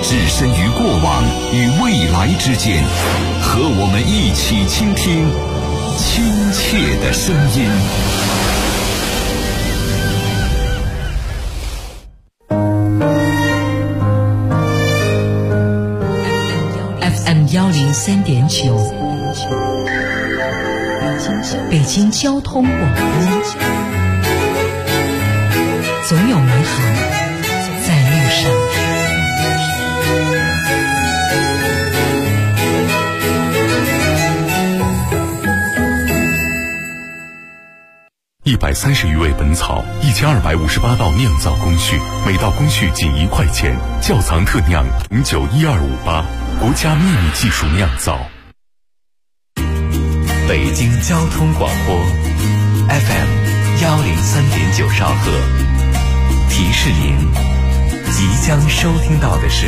置身于过往与未来之间，和我们一起倾听亲切的声音。 FM 103.9，北京交通广播，总有美好在路上。 130余味本草，1258道酿造工序，每道工序仅1块钱。窖藏特酿091258，国家秘密技术酿造。 北京交通广播 FM 103.9兆赫，提示您即将收听到的是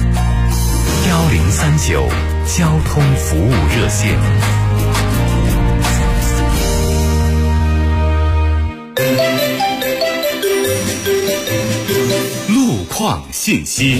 1039交通服务热线。 路况信息。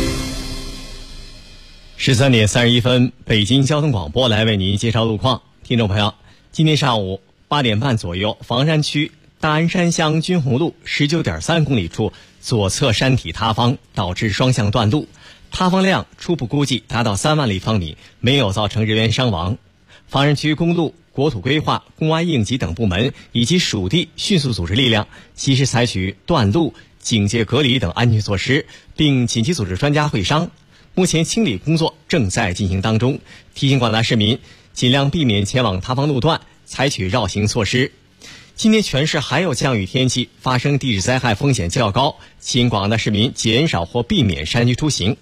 13点31分，北京交通广播来为您介绍路况。听众朋友，今天上午8点半左右，房山区大安山乡军红路 19.3 公里处左侧山体塌方，导致双向断路，塌方量初步估计达到3万立方米，没有造成人员伤亡。房山区公路、国土规划、公安应急等部门以及属地迅速组织力量，及时采取断路、警戒隔离等安全措施，并紧急组织专家会商。目前清理工作正在进行当中，提醒广大市民尽量避免前往塌方路段，采取绕行措施。今天全市还有降雨天气，发生地质灾害风险较高，请广大市民减少或避免山区出行。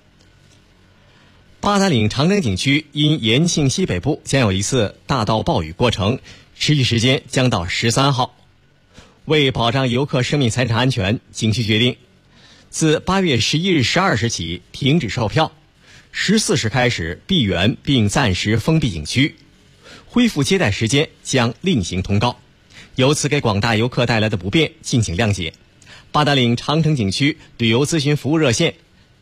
八达岭长征景区因延庆西北部将有一次大到暴雨过程，持续时间将到13号。为保障游客生命财产安全，景区决定自8月11日12时起停止售票，14时开始闭园并暂时封闭景区，恢复接待时间将另行通告。由此给广大游客带来的不便，敬请谅解。八达岭长城景区旅游咨询服务热线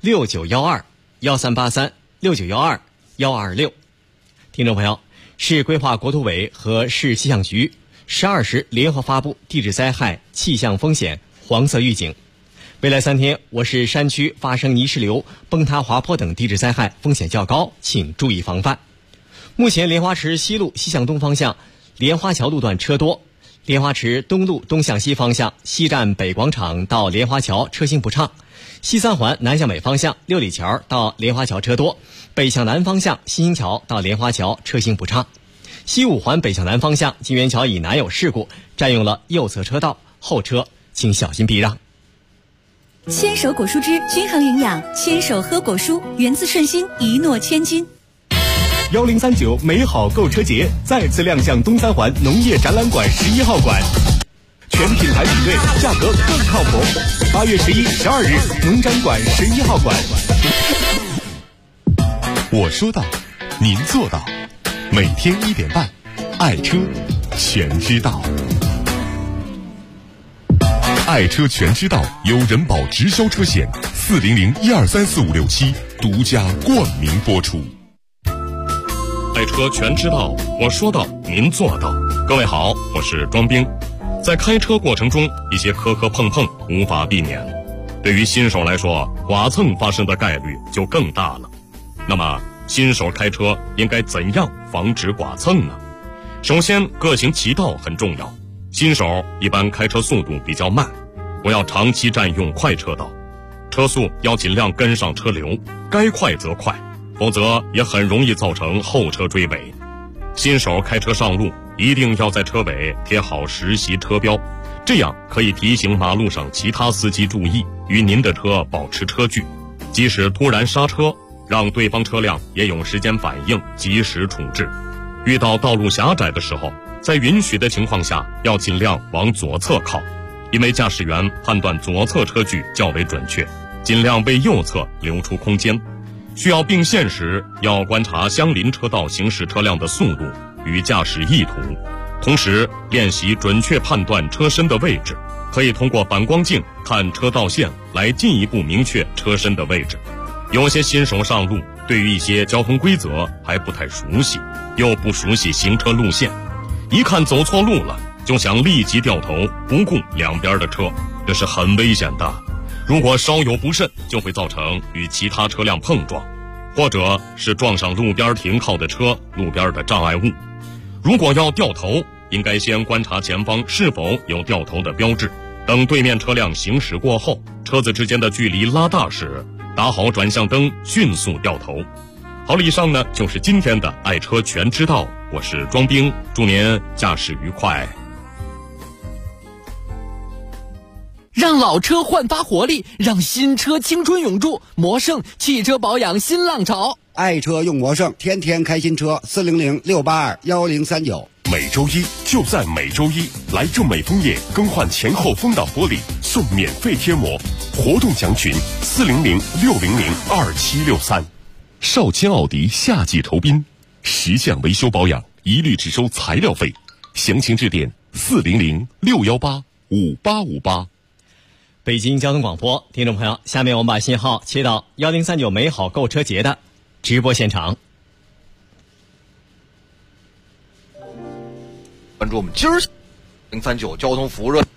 6912-1383，6912-1226。听众朋友，市规划国土委和市气象局12时联合发布地质灾害气象风险黄色预警。未来3天，我市山区发生泥石流、崩塌滑坡等地质灾害风险较高，请注意防范。目前莲花池西路西向东方向莲花桥路段车多，莲花池东路东向西方向西站北广场到莲花桥车行不畅，西三环南向北方向六里桥到莲花桥车多，北向南方向新兴桥到莲花桥车行不畅。西五环北向南方向金源桥以南有事故，占用了右侧车道，后车请小心避让。 牵手果蔬汁均衡营养，牵手喝果蔬，源自顺心，一诺千金。 1039美好购车节再次亮相东三环农业展览馆11号馆，全品牌比对，价格更靠谱。8月11、12日，农展馆11号馆。 我说到，您做到。每天1点半，爱车全知道。爱车全知道由人保直销车险400-1234567独家冠名播出。 爱车全知道，我说到，您做到。各位好，我是庄兵。在开车过程中，一些磕磕碰碰无法避免，对于新手来说，剐蹭发生的概率就更大了。那么新手开车应该怎样防止剐蹭呢？首先，各行其道很重要。新手一般开车速度比较慢，不要长期占用快车道，车速要尽量跟上车流，该快则快，否则也很容易造成后车追尾。新手开车上路，一定要在车尾贴好实习车标，这样可以提醒马路上其他司机注意，与您的车保持车距。即使突然刹车，让对方车辆也有时间反应，及时处置。遇到道路狭窄的时候，在允许的情况下，要尽量往左侧靠，因为驾驶员判断左侧车距较为准确，尽量为右侧留出空间。需要并线时，要观察相邻车道行驶车辆的速度与驾驶意图，同时练习准确判断车身的位置，可以通过反光镜看车道线来进一步明确车身的位置。 有些新手上路，对于一些交通规则还不太熟悉，又不熟悉行车路线，一看走错路了，就想立即掉头，不顾两边的车，这是很危险的。如果稍有不慎，就会造成与其他车辆碰撞，或者是撞上路边停靠的车、路边的障碍物。如果要掉头，应该先观察前方是否有掉头的标志，等对面车辆行驶过后，车子之间的距离拉大时，打好转向灯，迅速掉头。好了，以上呢就是今天的爱车全知道，我是庄兵，祝您驾驶愉快。 让老车焕发活力，让新车青春永驻。魔胜汽车保养新浪潮， 爱车用魔胜，天天开新车。400-682-1039。 每周一就在每周一，来正美枫叶更换前后风挡玻璃送免费贴膜，活动详询400-600-2763。少卿奥迪夏季酬宾，10项维修保养一律只收材料费，详情致电400-618-5858。 北京交通广播，听众朋友，下面我们把信号切到1039美好购车节的直播现场。 关注我们今儿039交通服务热。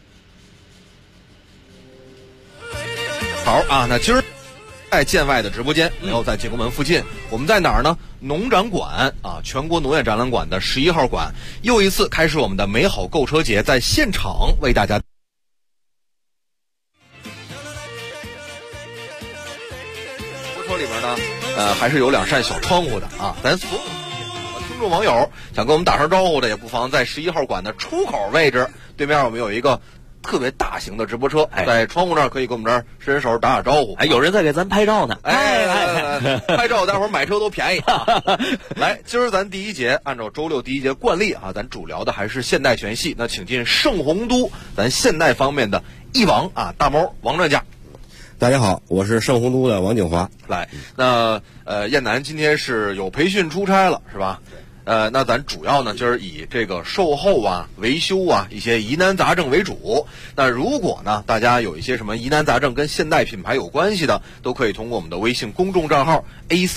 好啊，那今儿在建外的直播间，没有在建国门附近，我们在哪儿呢？农展馆啊，全国农业展览馆的11号馆，又一次开始我们的美好购车节，在现场为大家。车里面呢，还是有2扇小窗户的啊。咱所有听众网友想跟我们打声招呼的，也不妨在11号馆的出口位置对面，我们有一个特别大型的直播车，在窗户那儿可以跟我们这儿伸伸手打打招呼。 有人在给咱拍照呢。 拍照，待会儿买车都便宜啊！来，今儿咱第一节，按照周六第一节惯例啊，咱主聊的还是现代全系。那请进盛宏都咱现代方面的一王啊，大猫王专家。 大家好，我是盛宏都的王景华。 来，那燕南今天是有培训出差了，是吧？那咱主要呢，今儿以这个售后啊、维修啊一些疑难杂症为主。那如果呢，大家有一些什么疑难杂症跟现代品牌有关系的，都可以通过我们的微信公众账号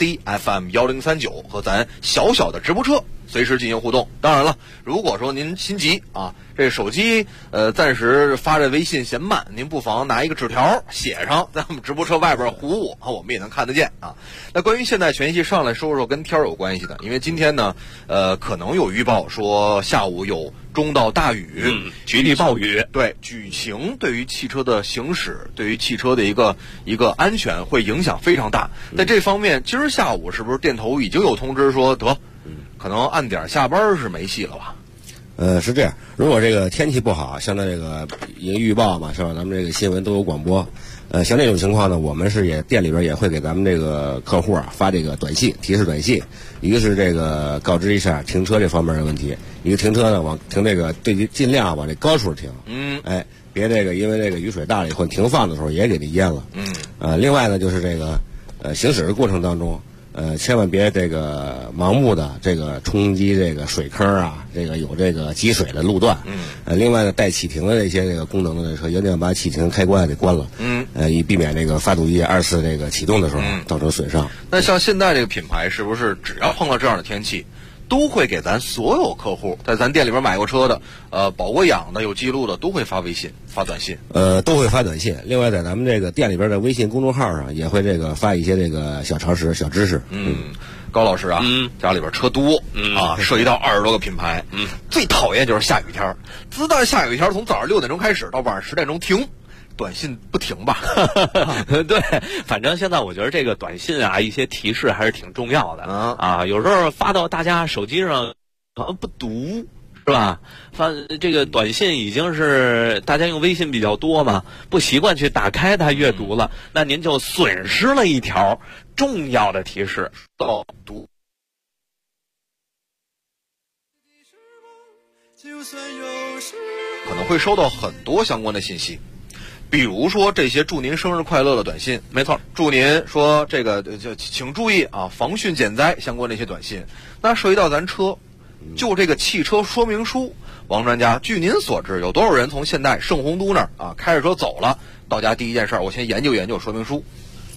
ACFM1039 和咱小小的直播车随时进行互动。当然了，如果说您心急啊，这个手机暂时发这微信嫌慢，您不妨拿一个纸条写上，在我们直播车外边糊糊啊，我们也能看得见啊。那关于现代全系，上来说说跟天儿有关系的，因为今天呢，可能有预报说下午有中到大雨， 局地暴雨。 对，雨情对于汽车的行驶，对于汽车的一个安全会影响非常大。在这方面，今儿下午是不是电头已经有通知说可能按点下班是没戏了吧？ 是这样，如果这个天气不好，像这个已经预报嘛，是吧？咱们这个新闻都有广播。像这种情况呢，我们是店里边也会给咱们这个客户发这个短信提示短信，一个是这个告知一下停车这方面的问题，一个停车呢停这个尽量往这高处停，别这个因为这个雨水大了以后停放的时候也给它淹了，另外呢就是这个行驶的过程当中。千万别这个盲目的这个冲击这个水坑啊，这个有这个积水的路段。另外呢，带启停的这些这个功能的车，一定要把启停开关给关了。以避免这个发动机2次这个启动的时候造成损伤。那像现在这个品牌，是不是只要碰到这样的天气，都会给咱所有客户在咱店里边买过车的，保过养的、有记录的，都会发微信、发短信。 都会发短信。另外，在咱们这个店里边的微信公众号上，也会这个发一些这个小常识、小知识。 高老师啊，家里边车多啊，涉及到20多个品牌。最讨厌就是下雨天，自打下雨天从早上6点钟开始到晚上10点钟停。短信不停吧？ 对，反正现在我觉得这个短信啊，一些提示还是挺重要的啊。有时候发到大家手机上，好像不读是吧？发这个短信已经是大家用微信比较多嘛，不习惯去打开它阅读了，那您就损失了一条重要的提示到读。 可能会收到很多相关的信息。比如说这些祝您生日快乐的短信，没错，祝您说这个请注意啊，防汛减灾相关的一些短信。那涉及到咱车，就这个汽车说明书，王专家，据您所知，有多少人从现代盛宏都那儿啊开着车走了，到家第一件事我先研究研究说明书？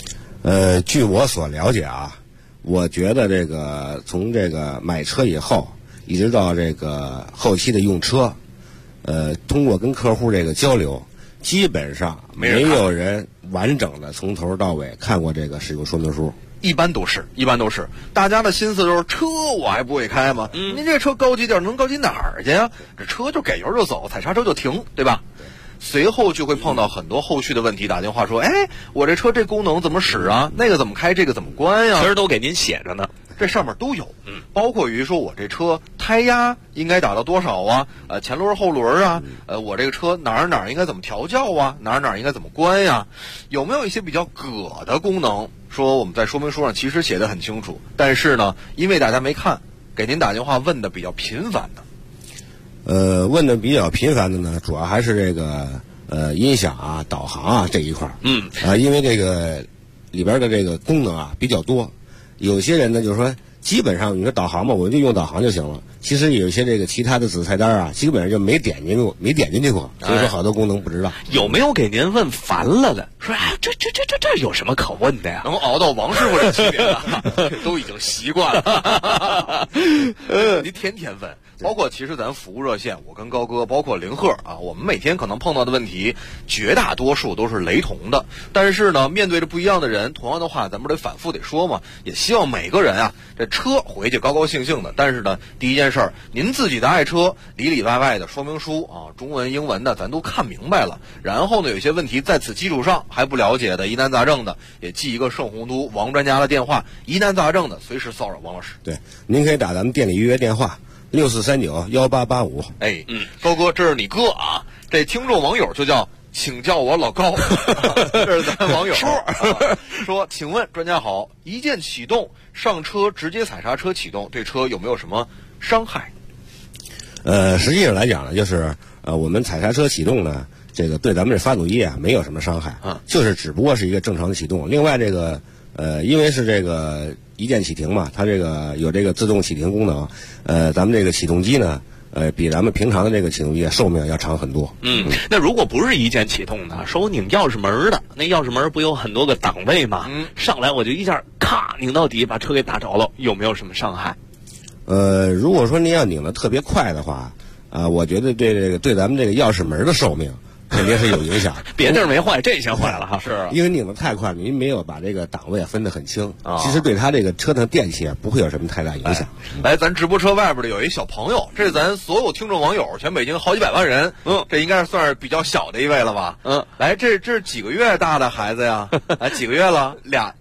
据我所了解啊，我觉得这个从这个买车以后，一直到这个后期的用车，通过跟客户这个交流，基本上没有人完整的从头到尾看过这个使用说明书。 一般都是，大家的心思都是车我还不会开吗？您这车高级点能高级哪儿去呀？这车就给油就走，踩刹车就停，对吧？随后就会碰到很多后续的问题，打电话说，我这车这功能怎么使啊？那个怎么开？这个怎么关呀？ 其实都给您写着呢， 这上面都有，包括于说我这车胎压应该打到多少啊？前轮后轮啊？我这个车哪儿应该怎么调教啊？哪儿应该怎么关呀？有没有一些比较葛的功能？说我们在说明书上其实写得很清楚，但是呢，因为大家没看，给您打电话问的比较频繁的。 问的比较频繁的呢，主要还是这个音响啊、导航啊这一块儿。因为这个里边的这个功能啊比较多，有些人呢就是说，基本上你说导航嘛，我就用导航就行了。其实有一些这个其他的子菜单啊，基本上就没点进去过，所以说好多功能不知道。 有没有给您问烦了的？说这有什么可问的呀？ 能熬到王师傅这级别了，都已经习惯了。您天天问。包括其实咱服务热线，我跟高哥，包括凌鹤啊，我们每天可能碰到的问题，绝大多数都是雷同的。但是呢，面对着不一样的人，同样的话，咱们得反复得说嘛。也希望每个人啊，这车回去高高兴兴的。但是呢，第一件事儿，您自己的爱车里里外外的说明书啊，中文、英文的，咱都看明白了。然后呢，有些问题在此基础上还不了解的、疑难杂症的，也记一个盛宏都王专家的电话，疑难杂症的随时骚扰王老师。 对，您可以打咱们店里预约电话。6439-1885。 高哥，这是你哥啊！这听众网友就叫请叫我老高，这是咱网友说，请问专家好，一键启动上车直接踩刹车启动，对车有没有什么伤害？ 实际上来讲呢，就是我们踩刹车启动呢，这个对咱们这发动机啊没有什么伤害，就是只不过是一个正常的启动。另外这个因为是这个一键启停嘛，它这个有这个自动启停功能，咱们这个启动机呢，比咱们平常的这个启动机寿命要长很多。 那如果不是一键启动的，说我拧钥匙门的，那钥匙门不有很多个档位吗？上来我就一下咔拧到底，把车给打着了，有没有什么伤害？ 如果说您要拧得特别快的话，我觉得对咱们这个钥匙门的寿命肯定是有影响。 别地儿没坏，这先坏了哈。 是因为拧得太快，您没有把这个档位分得很清，其实对它这个车的电器不会有什么太大影响。 来，咱直播车外边的有一小朋友，这是咱所有听众网友，全北京好几百万人，这应该是算是比较小的一位了吧？来，这是几个月大的孩子呀？几个月了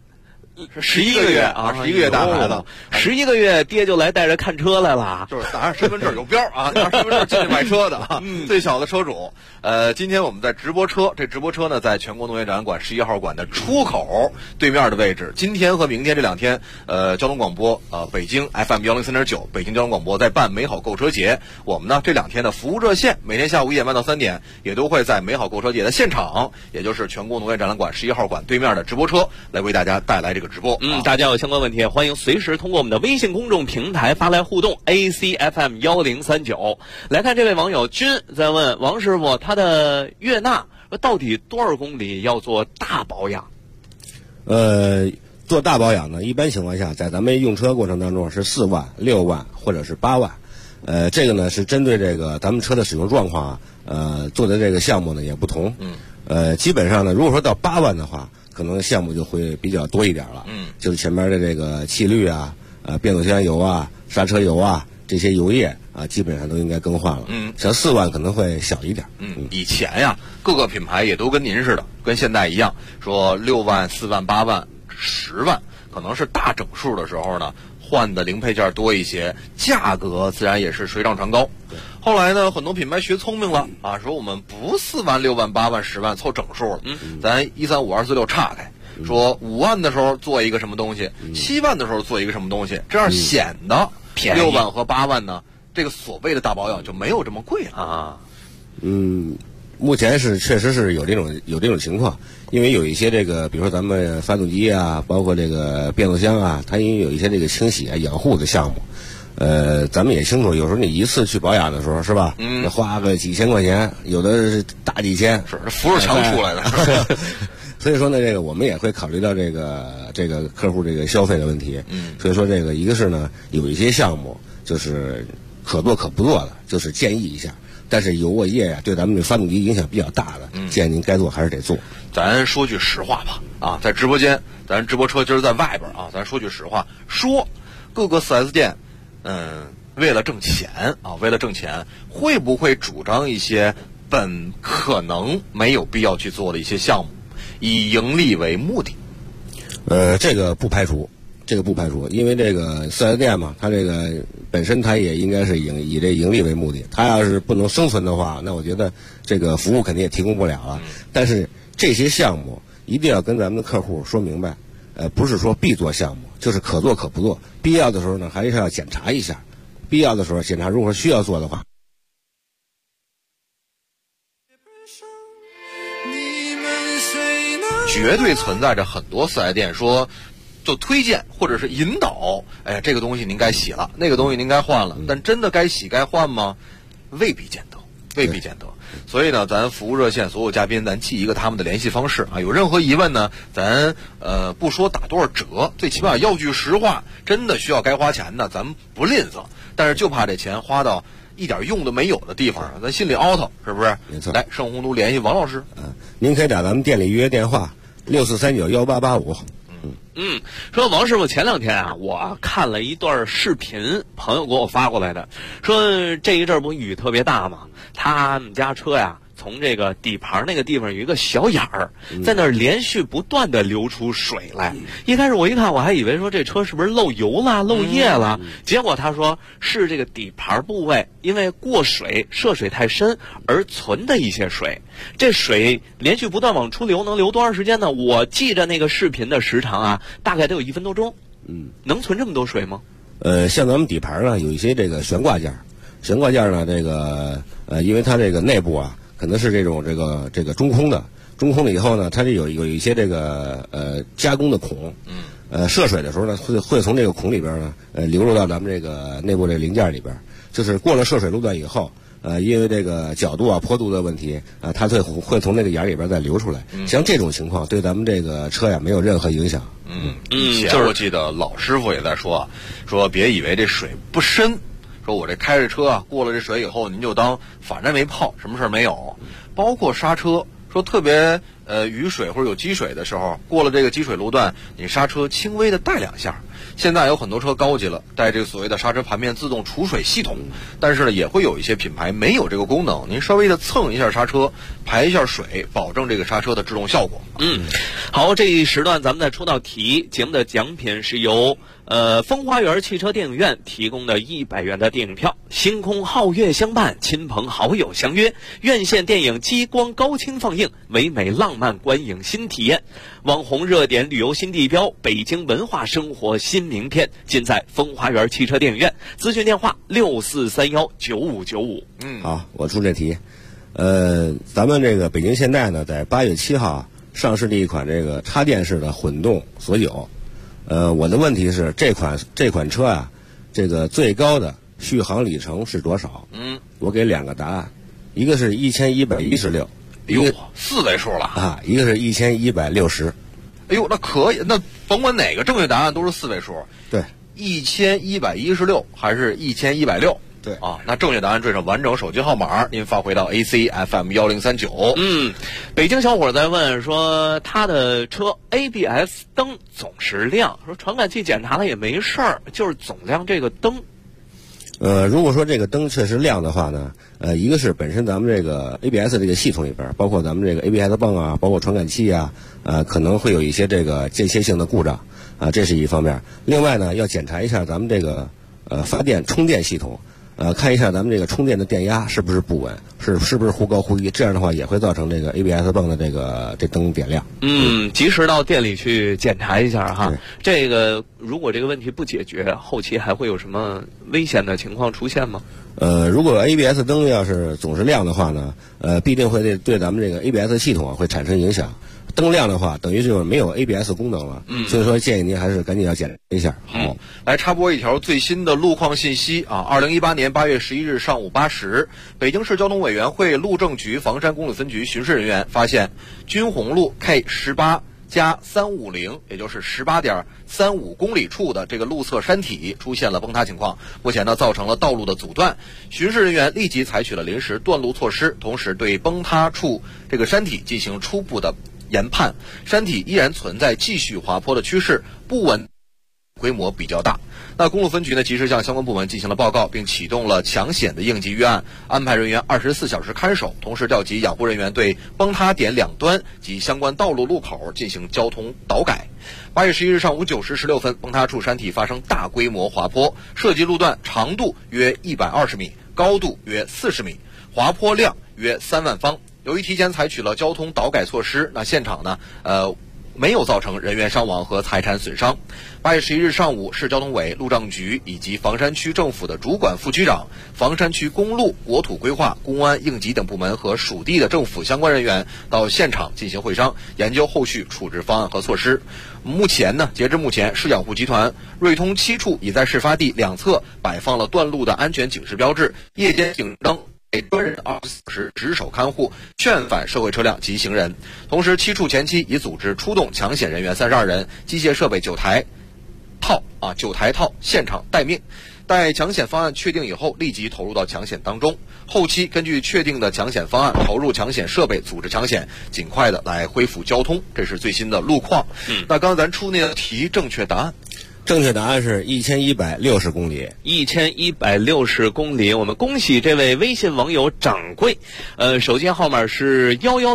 ？11个月啊，11个月大孩子 ，11个月爹就来带着看车来了， 就是拿着身份证有标啊，拿着身份证进去买车的啊，最小的车主。今天我们在直播车，这直播车呢，在全国农业展览馆11号馆的出口对面的位置。今天和明天这两天，交通广播北京 FM 103.9，北京交通广播在办美好购车节。我们呢这两天的服务热线，每天下午1点半到3点，也都会在美好购车节的现场，也就是全国农业展览馆11号馆对面的直播车，来为大家带来这个直播。 大家有相关问题，欢迎随时通过我们的微信公众平台发来互动 ACFM 1039。来看这位网友君在问王师傅，他的悦纳到底多少公里要做大保养？ 做大保养呢，一般情况下在咱们用车过程当中是4万、6万或者是8万。这个呢是针对这个咱们车的使用状况做的这个项目呢也不同。基本上呢，如果说到8万的话，可能项目就会比较多一点了。就是前面的这个气滤啊、变速箱油啊、刹车油啊这些油液啊，基本上都应该更换了。像4万可能会小一点。 以前呀，各个品牌也都跟您似的，跟现在一样，说6万、4万、8万、10万，可能是大整数的时候呢，换的零配件多一些，价格自然也是水涨船高。后来呢，很多品牌学聪明了啊，说我们不4万、6万、8万、10万凑整数了，咱135、246岔开，说5万的时候做一个什么东西，7万的时候做一个什么东西，这样显得6万和8万呢，这个所谓的大保养就没有这么贵了啊。 目前确实是有这种情况，因为有一些这个，比如说咱们发动机啊，包括这个变速箱啊，它因为有一些这个清洗啊、养护的项目。咱们也清楚，有时候你一次去保养的时候，是吧？花个几千块钱，有的是大几千， 是扶着墙出来的。 所以说呢，这个我们也会考虑到这个客户这个消费的问题。所以说这个一个是呢，有一些项目就是可做可不做的，就是建议一下。但是油啊液呀对咱们这发动机影响比较大的，建议您该做还是得做。 咱说句实话吧，啊，在直播间，咱直播车今儿在外边啊，咱说句实话，说各个 4S 店，为了挣钱啊，为了挣钱，会不会主张一些本可能没有必要去做的一些项目，以盈利为目的？ 这个不排除。因为这个4S 店嘛，它这个本身它也应该是以这盈利为目的。它要是不能生存的话，那我觉得这个服务肯定也提供不了了。但是这些项目一定要跟咱们的客户说明白，不是说必做项目，就是可做可不做。必要的时候呢，还是要检查一下。必要的时候检查，如果需要做的话。 绝对存在着很多4S店说就推荐或者是引导，这个东西您该洗了，那个东西您该换了，但真的该洗该换吗？未必见得。所以呢，咱服务热线所有嘉宾，咱记一个他们的联系方式啊。有任何疑问呢，咱不说打多少折，最起码要句实话，真的需要该花钱的，咱们不吝啬。但是就怕这钱花到一点用都没有的地方，咱心里凹头，是不是？ 没错。 来，盛宏都联系王老师。 您可以打咱们店里预约电话64391885。 说王师傅，前2天啊，我看了一段视频，朋友给我发过来的，说这一阵不雨特别大嘛，他们家车呀，从这个底盘那个地方有一个小眼儿，在那儿连续不断的流出水来。一开始我一看，我还以为说这车是不是漏油了、漏液了，结果他说是这个底盘部位因为过水、涉水太深而存的一些水。这水连续不断往出流，能流多长时间呢？我记着那个视频的时长啊，大概得有1分多钟。能存这么多水吗？ 像咱们底盘呢，有一些这个悬挂件呢，这个因为它这个内部啊，可能是这个中空的以后呢，它这有一些这个加工的孔，涉水的时候呢，会从这个孔里边呢，流入到咱们这个内部这个零件里边，就是过了涉水路段以后。因为这个角度啊、坡度的问题啊，它会从那个眼里边再流出来。像这种情况，对咱们这个车呀没有任何影响。 以前我记得老师傅也在说别以为这水不深，说我这开着车啊，过了这水以后，您就当反正没泡，什么事儿没有。包括刹车，说特别雨水或者有积水的时候，过了这个积水路段，你刹车轻微的带2下。现在有很多车高级了，带这个所谓的刹车盘面自动除水系统，但是呢，也会有一些品牌没有这个功能，您稍微的蹭一下刹车，排一下水，保证这个刹车的制动效果。 好，这一时段咱们再出道题，节目的奖品是由风花园汽车电影院提供的100元的电影票，星空皓月相伴，亲朋好友相约，院线电影激光高清放映，唯美浪漫观影新体验，网红热点旅游新地标，北京文化生活新名片，尽在风花园汽车电影院。咨询电话64319595。 好，我出这题。咱们这个北京现代呢，在8月7号上市的一款这个插电式的混动索9。我的问题是这款车啊，这个最高的续航里程是多少？我给2个答案，一个是1116，一个 4位数了啊，一个是1160。 哎呦，那可以，那甭管哪个正确答案都是4位数。 对 ，1116还是1160？ 对啊，那正确答案缀上完整手机号码，您发回到 AC FM1039。 北京小伙在问说，他的车 ABS 灯总是亮，说传感器检查了也没事儿，就是总亮这个灯。 如果说这个灯确实亮的话呢，一个是本身咱们这个 ABS 这个系统里边，包括咱们这个 ABS 泵啊，包括传感器啊，可能会有一些这个间歇性的故障啊，这是一方面。另外呢，要检查一下咱们这个发电充电系统。看一下咱们这个充电的电压是不是不稳，是不是忽高忽低，这样的话也会造成这个 ABS 泵的这灯点亮。 及时到店里去检查一下哈。这个如果这个问题不解决，后期还会有什么危险的情况出现吗？ 如果 ABS 灯要是总是亮的话呢，必定会对咱们这个 ABS 系统啊会产生影响。 灯亮的话，等于就是没有 ABS 功能了。所以说建议您还是赶紧要检查一下。 好，来插播一条最新的路况信息啊！2018年8月11日上午8时，北京市交通委员会路政局房山公路分局巡视人员发现军红路 K18+350，也就是18.35公里处的这个路侧山体出现了崩塌情况，目前呢造成了道路的阻断。巡视人员立即采取了临时断路措施，同时对崩塌处这个山体进行初步的研判，山体依然存在继续滑坡的趋势，不稳，规模比较大。那公路分局呢，及时向相关部门进行了报告，并启动了抢险的应急预案，安排人员24小时看守，同时调集养护人员对崩塌点两端及相关道路路口进行交通导改。8月11日上午9时16分，崩塌处山体发生大规模滑坡，涉及路段长度约120米，高度约40米，滑坡量约3万方。由于提前采取了交通导改措施，那现场呢，没有造成人员伤亡和财产损伤。8月11日上午，市交通委、路政局以及房山区政府的主管副局长、房山区公路、国土规划、公安、应急等部门和属地的政府相关人员到现场进行会商，研究后续处置方案和措施。截至目前，市养护集团瑞通7处已在事发地两侧摆放了断路的安全警示标志，夜间警灯给专人24小时值守看护，劝返社会车辆及行人。同时，7处前期已组织出动抢险人员32人，机械设备9台套现场待命。待抢险方案确定以后，立即投入到抢险当中。后期根据确定的抢险方案，投入抢险设备，组织抢险，尽快的来恢复交通。这是最新的路况。那刚才咱出那个题，正确答案是1160公里。 1160公里，我们恭喜这位微信网友掌柜，手机号码是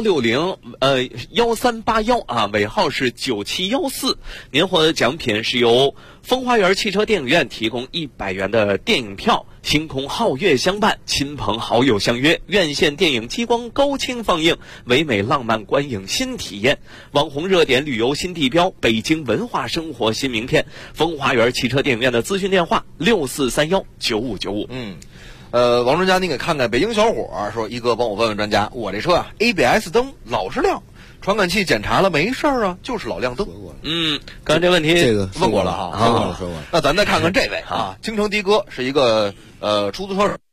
11601381啊，尾号是9714。您获得奖品是由风花园汽车电影院提供100元的电影票，星空皓月相伴，亲朋好友相约，院线电影激光高清放映，唯美浪漫观影新体验，网红热点旅游新地标，北京文化生活新名片。风花园汽车电影院的咨询电话64319595。 王专家，您给看看。北京小伙说：“一哥，帮我问问专家，我这车啊 ABS 灯老是亮，传感器检查了没事啊，就是老亮灯。” 刚才这问题问过了哈，说过了。那咱再看看这位啊，京城的哥是一个出租车手。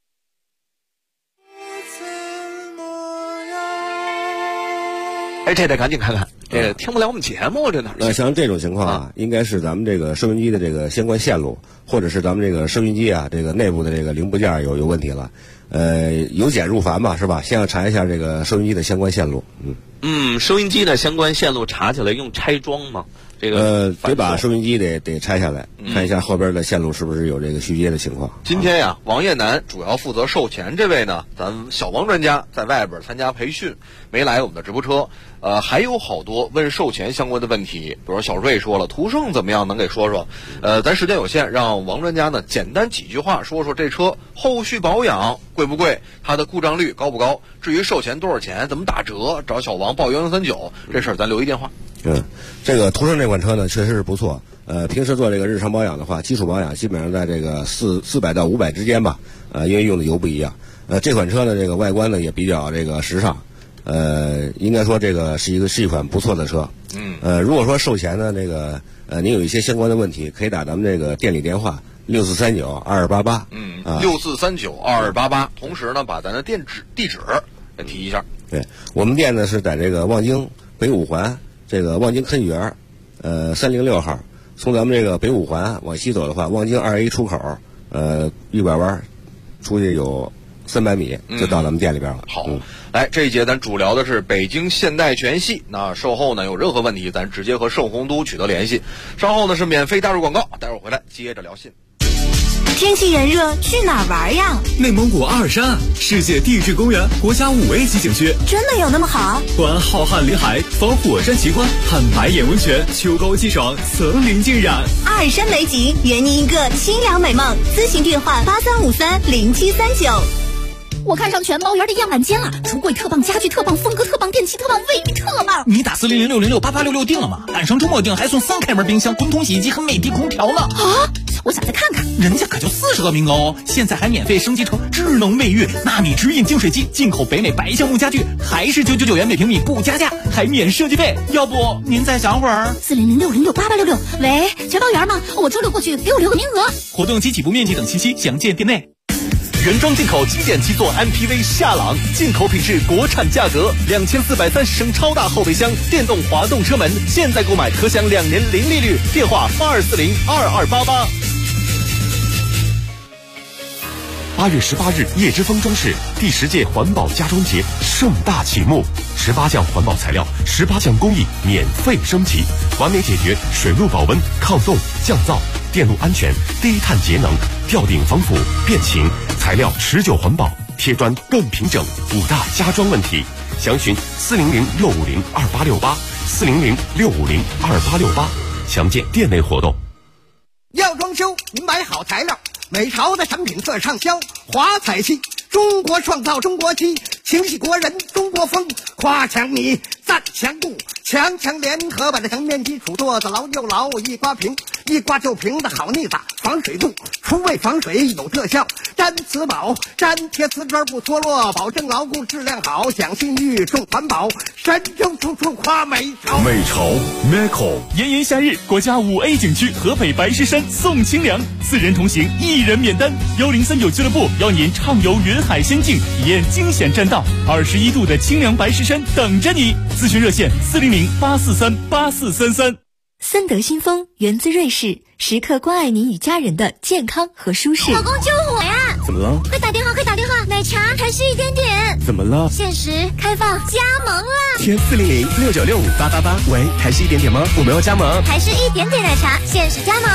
这得赶紧看看，这个听不了我们节目，这哪？ 那像这种情况啊，应该是咱们这个收音机的这个相关线路，或者是咱们这个收音机啊，这个内部的这个零部件有问题了。由简入繁吧，是吧？先要查一下这个收音机的相关线路。 收音机的相关线路查起来用拆装吗？这个得把收音机得拆下来，看一下后边的线路是不是有这个续接的情况。 今天呀，王艳楠主要负责售前，这位呢，咱小王专家在外边参加培训，没来我们的直播车。还有好多问售前相关的问题，比如小瑞说了，途胜怎么样，能给说说？咱时间有限，让王专家呢简单几句话说说这车后续保养贵不贵，它的故障率高不高？至于售前多少钱，怎么打折，找小王报1039，这事儿咱留一电话。 这个途胜这款车呢，确实是不错。平时做这个日常保养的话，基础保养基本上在这个400到500之间吧。因为用的油不一样。这款车呢，这个外观呢也比较这个时尚。应该说这个是一款不错的车。如果说售前呢，这个您有一些相关的问题，可以打咱们这个店里电话64392288。 64392288。同时呢，把咱的地址再提一下。 对，我们店呢是在这个望京北五环这个望京科技园306号。从咱们这个北五环往西走的话，望京2A 出口一拐弯出去有300米就到咱们店里边了。 好，来这一节咱主聊的是北京现代全系。那售后呢有任何问题，咱直接和盛宏都取得联系。稍后呢是免费大入广告，待会儿回来接着聊信。 天气炎热，去哪儿玩呀？ 内蒙古阿尔山世界地质公园国家5A 级景区， 真的有那么好？ 观浩瀚林海，访火山奇观，看白眼温泉，秋高气爽，层林尽染。 阿尔山美景，圆你一个清凉美梦。咨询电话83530739。我看上全猫园的样板间了，橱柜特棒，家具特棒，风格特棒，电器特棒，卫浴特棒。 你打40060688866定了吗？赶上周末定还送3开门冰箱、滚筒洗衣机和美的空调呢。 啊！ 我想再看看。 人家可就40个名额哦，现在还免费升级成智能卫浴、纳米直饮净水机，进口北美白橡木家具，还是999元每平米不加价，还免设计费。要不您再想会儿 ？4006068866，喂，全包圆吗？我周六过去，给我留个名额。 活动期起步面积等信息详见店内。 原装进口经典七座 MPV 夏朗，进口品质，国产价格，2430升超大后备箱，电动滑动车门，现在购买可享2年零利率。电话82402288。 8月18日，叶之峰装饰第10届环保家装节盛大启幕，18项环保材料，18项工艺免费升级，完美解决水路保温、抗冻、降噪、电路安全、低碳节能、吊顶防腐、变形，材料持久环保，贴砖更平整，5大家装问题。详询400-650-2868，400-650-2868，详见店内活动。 要装修，您买好材料，美潮的产品特畅销，华彩漆，中国创造中国漆，情系国人中国风，夸墙米，赞墙布，墙联合版的墙面基础做得牢又牢，一刮平，一刮就平的好腻子，防水度，除味防水有特效，粘瓷宝，粘贴瓷砖不脱落，保证牢固质量好，讲信誉重环保，神州处处夸美潮。 美潮 Meco， 炎炎夏日，国家5A 景区合肥白石山送清凉，4人同行1人免单。1039俱乐部邀您畅游云海仙境，体验惊险栈道，21度的清凉白石山等着你。咨询热线400-843-8433。 森德新风源自瑞士，时刻关爱您与家人的健康和舒适。 老公救我呀！ 怎么了？ 快打电话，奶茶还是1点点。 怎么了？ 限时开放加盟了。 填400-696-5888。喂，还是1点点吗？我们要加盟。 还是1点点奶茶，限时加盟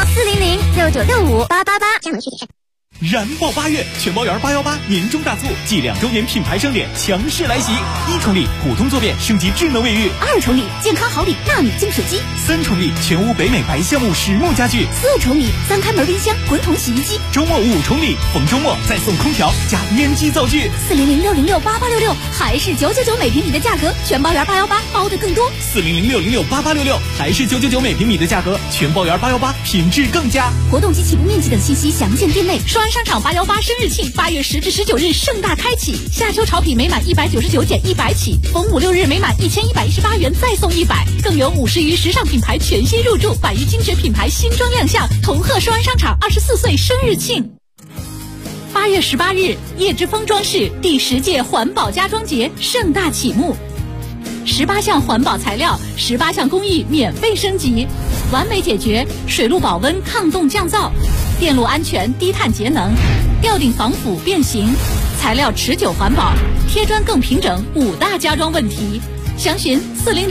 400-6965-888。加盟具体是。 燃爆8月，全包圆818年终大促暨2周年品牌盛典强势来袭！1重礼普通坐便升级智能卫浴 ，2重礼健康好礼纳米净水机 ，3重礼全屋北美白橡木实木家具 ，4重礼3开门冰箱滚筒洗衣机， 周末5重礼，逢周末再送空调加烟机灶具。 400-606-8866，还是999每平米的价格，全包圆818包的更多。 400-606-8866，还是999每平米的价格，全包圆818品质更佳。 活动及起步面积等信息详见店内。双安商场818生日庆8月10至19日盛大开启，夏秋潮品每满199减100起，逢5、6日每满1118元再送100，更有50余时尚品牌全新入驻，100余精选品牌新装亮相，同贺双安商场24岁生日庆。8月18日，叶之峰装饰第10届环保家装节盛大启幕，18项环保材料，18项工艺免费升级，完美解决水路保温、抗冻、降噪，电路安全、低碳节能，吊顶防腐变形，材料持久环保，贴砖更平整，5大家装问题。详询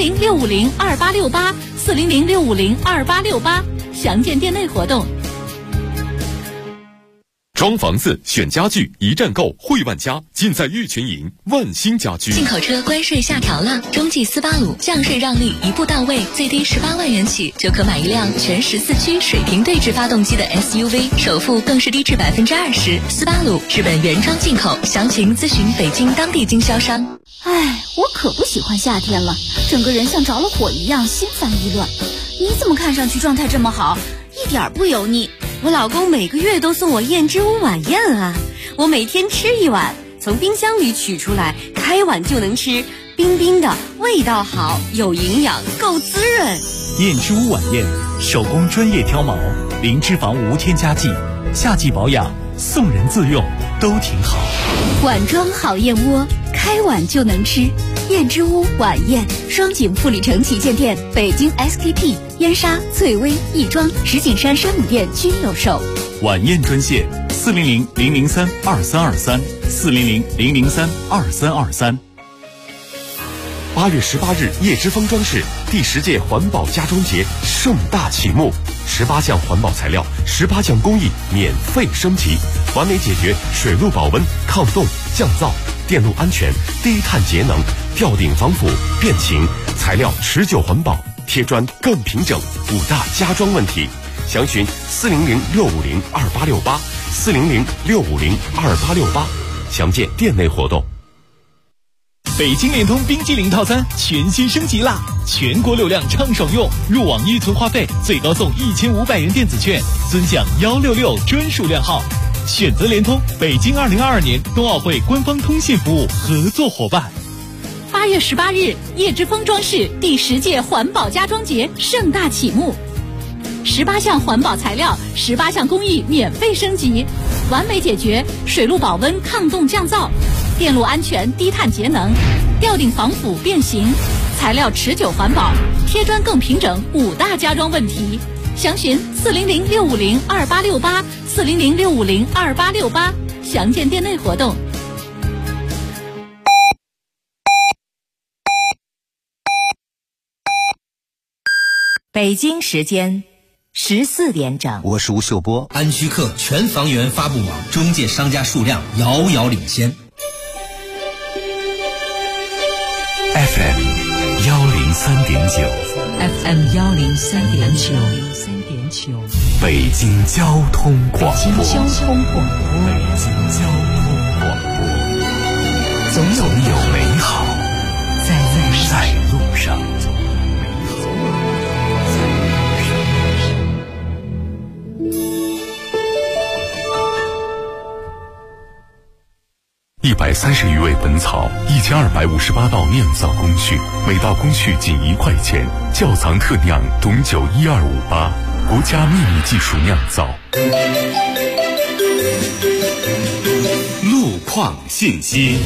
400-650-2868，400-650-2868，详见店内活动。 装房子选家具一站购汇万家，尽在玉群营万兴家居。 进口车关税下调了，中继斯巴鲁降税让利一步到位，最低18万元起就可买一辆全14驱水平对置发动机的 SUV， 首付更是低至20%。斯巴鲁日本原装进口，详情咨询北京当地经销商。 哎，我可不喜欢夏天了，整个人像着了火一样心烦意乱。你怎么看上去状态这么好，一点不油腻？ 我老公每个月都送我燕之屋晚宴啊，我每天吃1碗，从冰箱里取出来，开碗就能吃，冰冰的，味道好，有营养，够滋润。 燕之屋晚宴，手工专业挑毛，零脂肪无添加剂，夏季保养，送人自用都挺好。 碗装好燕窝，开碗就能吃。燕之屋晚宴，双井富里城旗舰店、北京 SKP、燕莎、翠微、亦庄、石景山山姆店均有售。 晚宴专线400-003-2323，400-003-2323。 8月18日，叶之峰装饰第10届环保家装节盛大启幕，18项环保材料，18项工艺免费升级，完美解决水路保温、抗冻、降噪、电路安全、低碳节能、吊顶防腐、变形，材料持久环保，贴砖更平整，5大家装问题。详询400-650-2868，400-650-2868，详见店内活动。 北京联通冰激凌套餐全新升级啦！全国流量畅爽用，入网1存话费最高送1500元电子券，尊享166专属靓号。选择联通，北京2022年冬奥会官方通信服务合作伙伴。 8月18日，叶之峰装饰第10届环保家装节盛大启幕，18项环保材料，18项工艺免费升级，完美解决水路保温、抗冻降噪、电路安全、低碳节能、吊顶防腐变形、材料持久环保、贴砖更平整5大家装问题。详询400-650-2868，400-650-2868，详见店内活动。 北京时间14点整， 我是吴秀波。安居客全房源发布网中介商家数量遥遥领先。 FM 103.9 FM 103.9， 北京交通广播。 北京交通广播， 总有美好在路上。 130余味本草，1258道酿造工序，每道工序仅1块钱。窖藏特酿董酒1258，国家秘密技术酿造。 路况信息。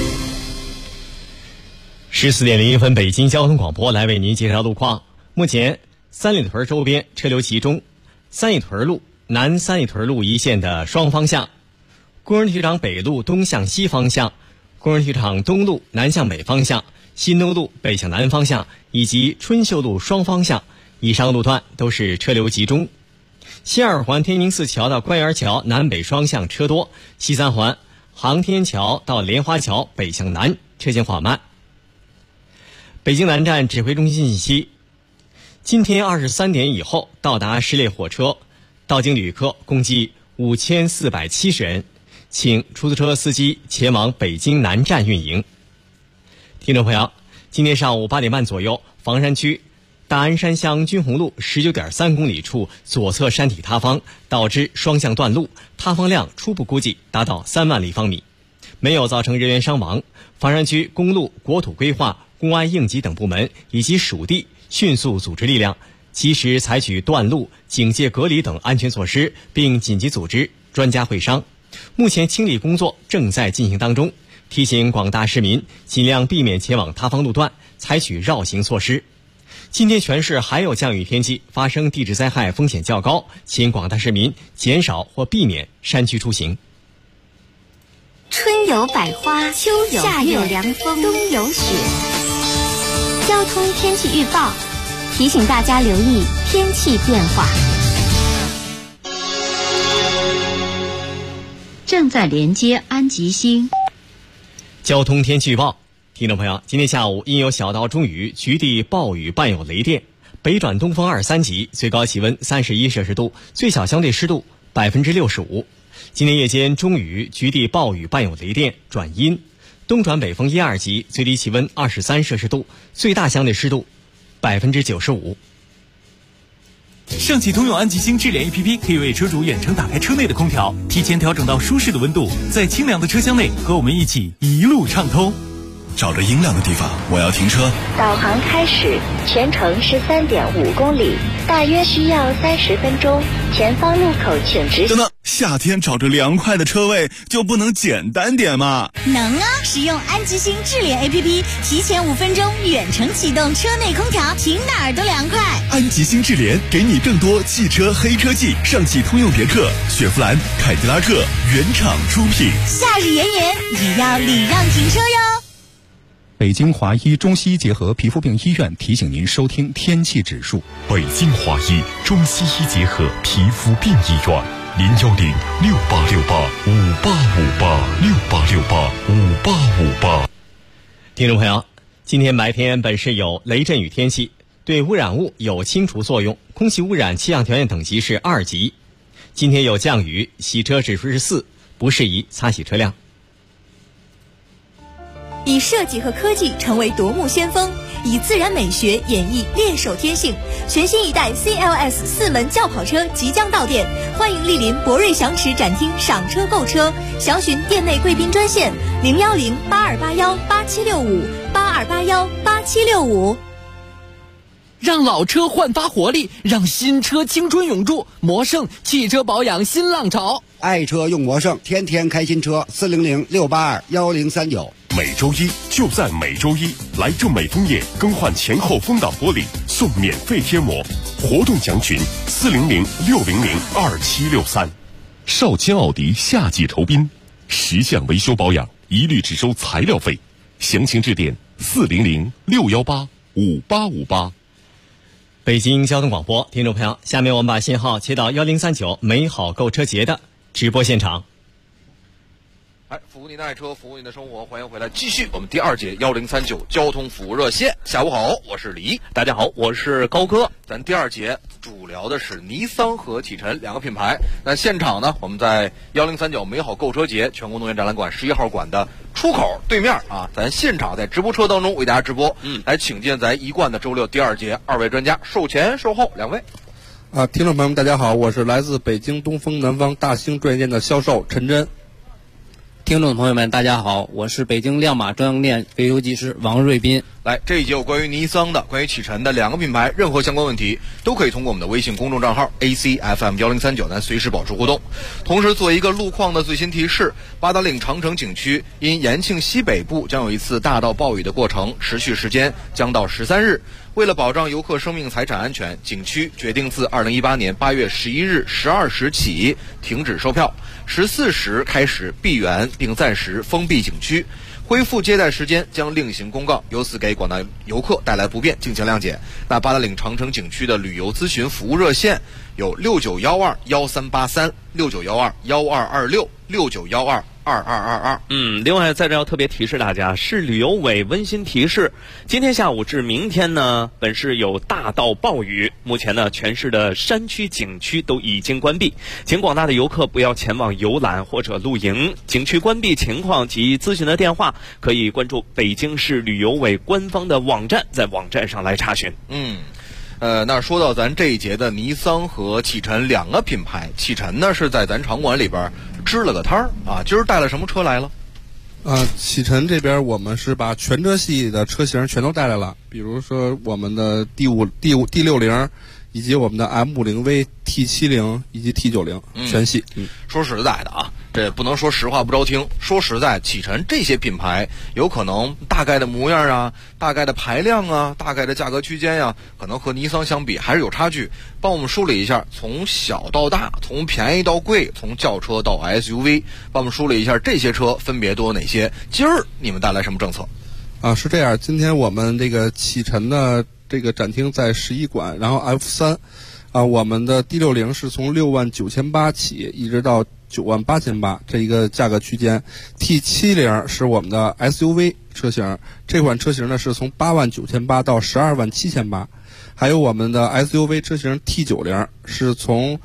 14点01分，北京交通广播来为您介绍路况。目前三里屯周边车流集中，三里屯路南三里屯路一线的双方向，工人体育场北路东向西方向，工人体育场东路南向北方向，新东路北向南方向以及春秀路双方向以上路段都是车流集中。西二环天宁寺桥到官园桥南北双向车多，西三环航天桥到莲花桥北向南车行缓慢。北京南站指挥中心信息，今天23点以后到达10列火车，到京旅客共计5470人，请出租车司机前往北京南站运营。听众朋友，今天上午8点半左右，房山区大安山乡军红路19.3公里处左侧山体塌方，导致双向断路，塌方量初步估计达到3万立方米，没有造成人员伤亡。房山区公路、国土规划、公安应急等部门以及属地迅速组织力量，及时采取断路、警戒隔离等安全措施，并紧急组织专家会商。目前清理工作正在进行当中，提醒广大市民尽量避免前往塌方路段，采取绕行措施。今天全市还有降雨天气，发生地质灾害风险较高，请广大市民减少或避免山区出行。 春有百花，秋有夏有凉风，冬有雪。交通天气预报提醒大家留意天气变化。 正在连接安吉星。 交通天气预报，听众朋友，今天下午因有小到中雨，局地暴雨伴有雷电，北转东风2、3级，最高气温31摄氏度，最小相对湿度65%。今天夜间中雨，局地暴雨伴有雷电，转阴，东转北风1、2级，最低气温23摄氏度，最大相对湿度95%。 上汽通用安吉星智联 APP 可以为车主远程打开车内的空调，提前调整到舒适的温度，在清凉的车厢内和我们一起一路畅通。 找着阴凉的地方，我要停车。 导航开始，全程是3.5公里，大约需要30分钟。前方路口请直行。 等等，夏天找着凉快的车位就不能简单点吗？ 能啊！使用安吉星智联 APP， 提前5分钟远程启动车内空调，停哪儿都凉快。 安吉星智联给你更多汽车黑科技，上汽通用别克、雪佛兰、凯迪拉克原厂出品。 夏日炎炎，也要礼让停车哟。 北京华医中西医结合皮肤病医院提醒您收听天气指数。 北京华医中西医结合皮肤病医院，010-6868-5858，6868-5858。 听众朋友，今天白天本市有雷阵雨天气，对污染物有清除作用，空气污染气象条件等级是2级。今天有降雨，洗车指数是4，不适宜擦洗车辆。 以设计和科技成为夺目先锋，以自然美学演绎猎手天性。全新一代 CLS 4门轿跑车即将到店，欢迎莅临博瑞祥驰展厅赏车购车，详询店内贵宾专线010-8281-8765，8281-8765。 让老车焕发活力，让新车青春永驻。魔胜汽车保养新浪潮， 爱车用魔胜，天天开新车。400-682-1039。 每周一就在每周一，来正美枫叶更换前后风挡玻璃送免费贴膜，活动详询400-600-2763。 少卿奥迪夏季酬宾，10项维修保养一律只收材料费，详情致电400-618-5858。 北京交通广播，听众朋友，下面我们把信号切到1039美好购车节的直播现场。 服务您的爱车，服务您的生活，欢迎回来，继续我们第2节1039交通服务热线。下午好，我是李， 大家好，我是高哥。 咱第2节主聊的是尼桑和启辰两个品牌。那现场呢，我们在1039美好购车节全国农业展览馆11号馆的出口对面啊，咱现场在直播车当中为大家直播。来请见咱一贯的周六第2节2位专家，售前售后2位。 听众朋友们，大家好，我是来自北京东风南方大兴专业店的销售陈真。 听众朋友们，大家好，我是北京亮马专营店维修技师王瑞斌。 来，这一节有关于尼桑的、关于启辰的两个品牌，任何相关问题都可以通过我们的微信公众账号 ACFM1039，咱随时保持互动。同时，做一个路况的最新提示：八达岭长城景区因延庆西北部将有一次大到暴雨的过程，持续时间将到13日。为了保障游客生命财产安全，景区决定自2018年8月11日12时起停止售票，14时开始闭园并暂时封闭景区，恢复接待时间将另行公告，由此给广大游客带来不便，敬请谅解。那八达岭长城景区的旅游咨询服务热线有6912-1383、6912-1226、6912-2222。 另外在这要特别提示大家，市旅游委温馨提示，今天下午至明天呢，本市有大到暴雨，目前呢，全市的山区景区都已经关闭，请广大的游客不要前往游览或者露营。景区关闭情况及咨询的电话，可以关注北京市旅游委官方的网站，在网站上来查询。 那说到咱这一节的尼桑和启辰两个品牌，启辰呢是在咱场馆里边支了个摊儿啊，今儿带了什么车来了？ 启辰这边我们是把全车系的车型全都带来了，比如说我们的D60，以及我们的M50V、T70以及 T90全系。 说实在的啊，这不能说实话不招听。说实在，启辰这些品牌有可能大概的模样啊、大概的排量啊、大概的价格区间呀，可能和尼桑相比还是有差距。帮我们梳理一下，从小到大，从便宜到贵，从轿车到 SUV， 帮我们梳理一下这些车分别都有哪些。今儿你们带来什么政策？ 是这样，今天我们这个启辰的这个展厅在11馆，然后 F3，我们的 D60是从69800起，一直到98800这一个价格区间。T70是我们的 SUV 车型，这款车型呢是从89800到127800，还有我们的 SUV 车型 T90是从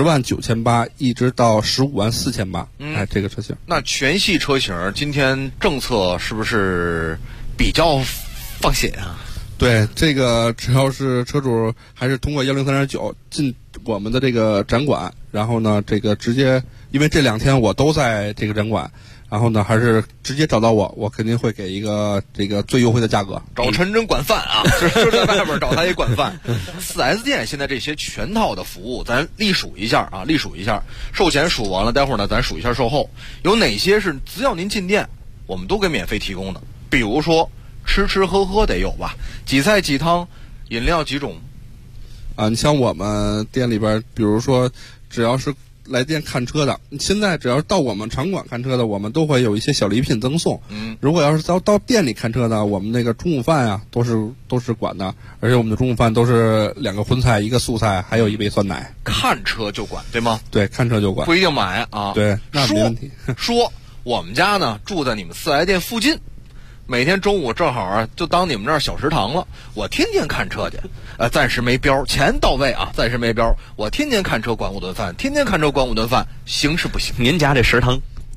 109800一直到154800。这个车型。那全系车型今天政策是不是比较放血啊？ 对，这个只要是车主还是通过103.9进我们的这个展馆，然后呢，这个直接，因为这2天我都在这个展馆，然后呢，还是直接找到我肯定会给一个这个最优惠的价格。 找陈真管饭啊，就是在外边找他一管饭。4S 店现在这些全套的服务，咱例数一下啊，售前数完了，待会儿呢咱数一下售后，有哪些是只要您进店，我们都给免费提供的。比如说吃吃喝喝得有吧，几菜几汤，饮料几种。 你像我们店里边，比如说只要是来店看车的，现在只要到我们场馆看车的，我们都会有一些小礼品赠送。如果要是到店里看车的，我们那个中午饭啊都是管的，而且我们的中午饭都是2个荤菜1个素菜，还有1杯酸奶。 看车就管对吗？ 对，看车就管， 不一定买啊。 对，那没问题。 说我们家呢住在你们4S店附近，每天中午正好啊，就当你们那儿小食堂了。我天天看车去，暂时没标，钱到位啊，暂时没标。我天天看车管5顿饭，天天看车管5顿饭，行是不行？ 您家这食堂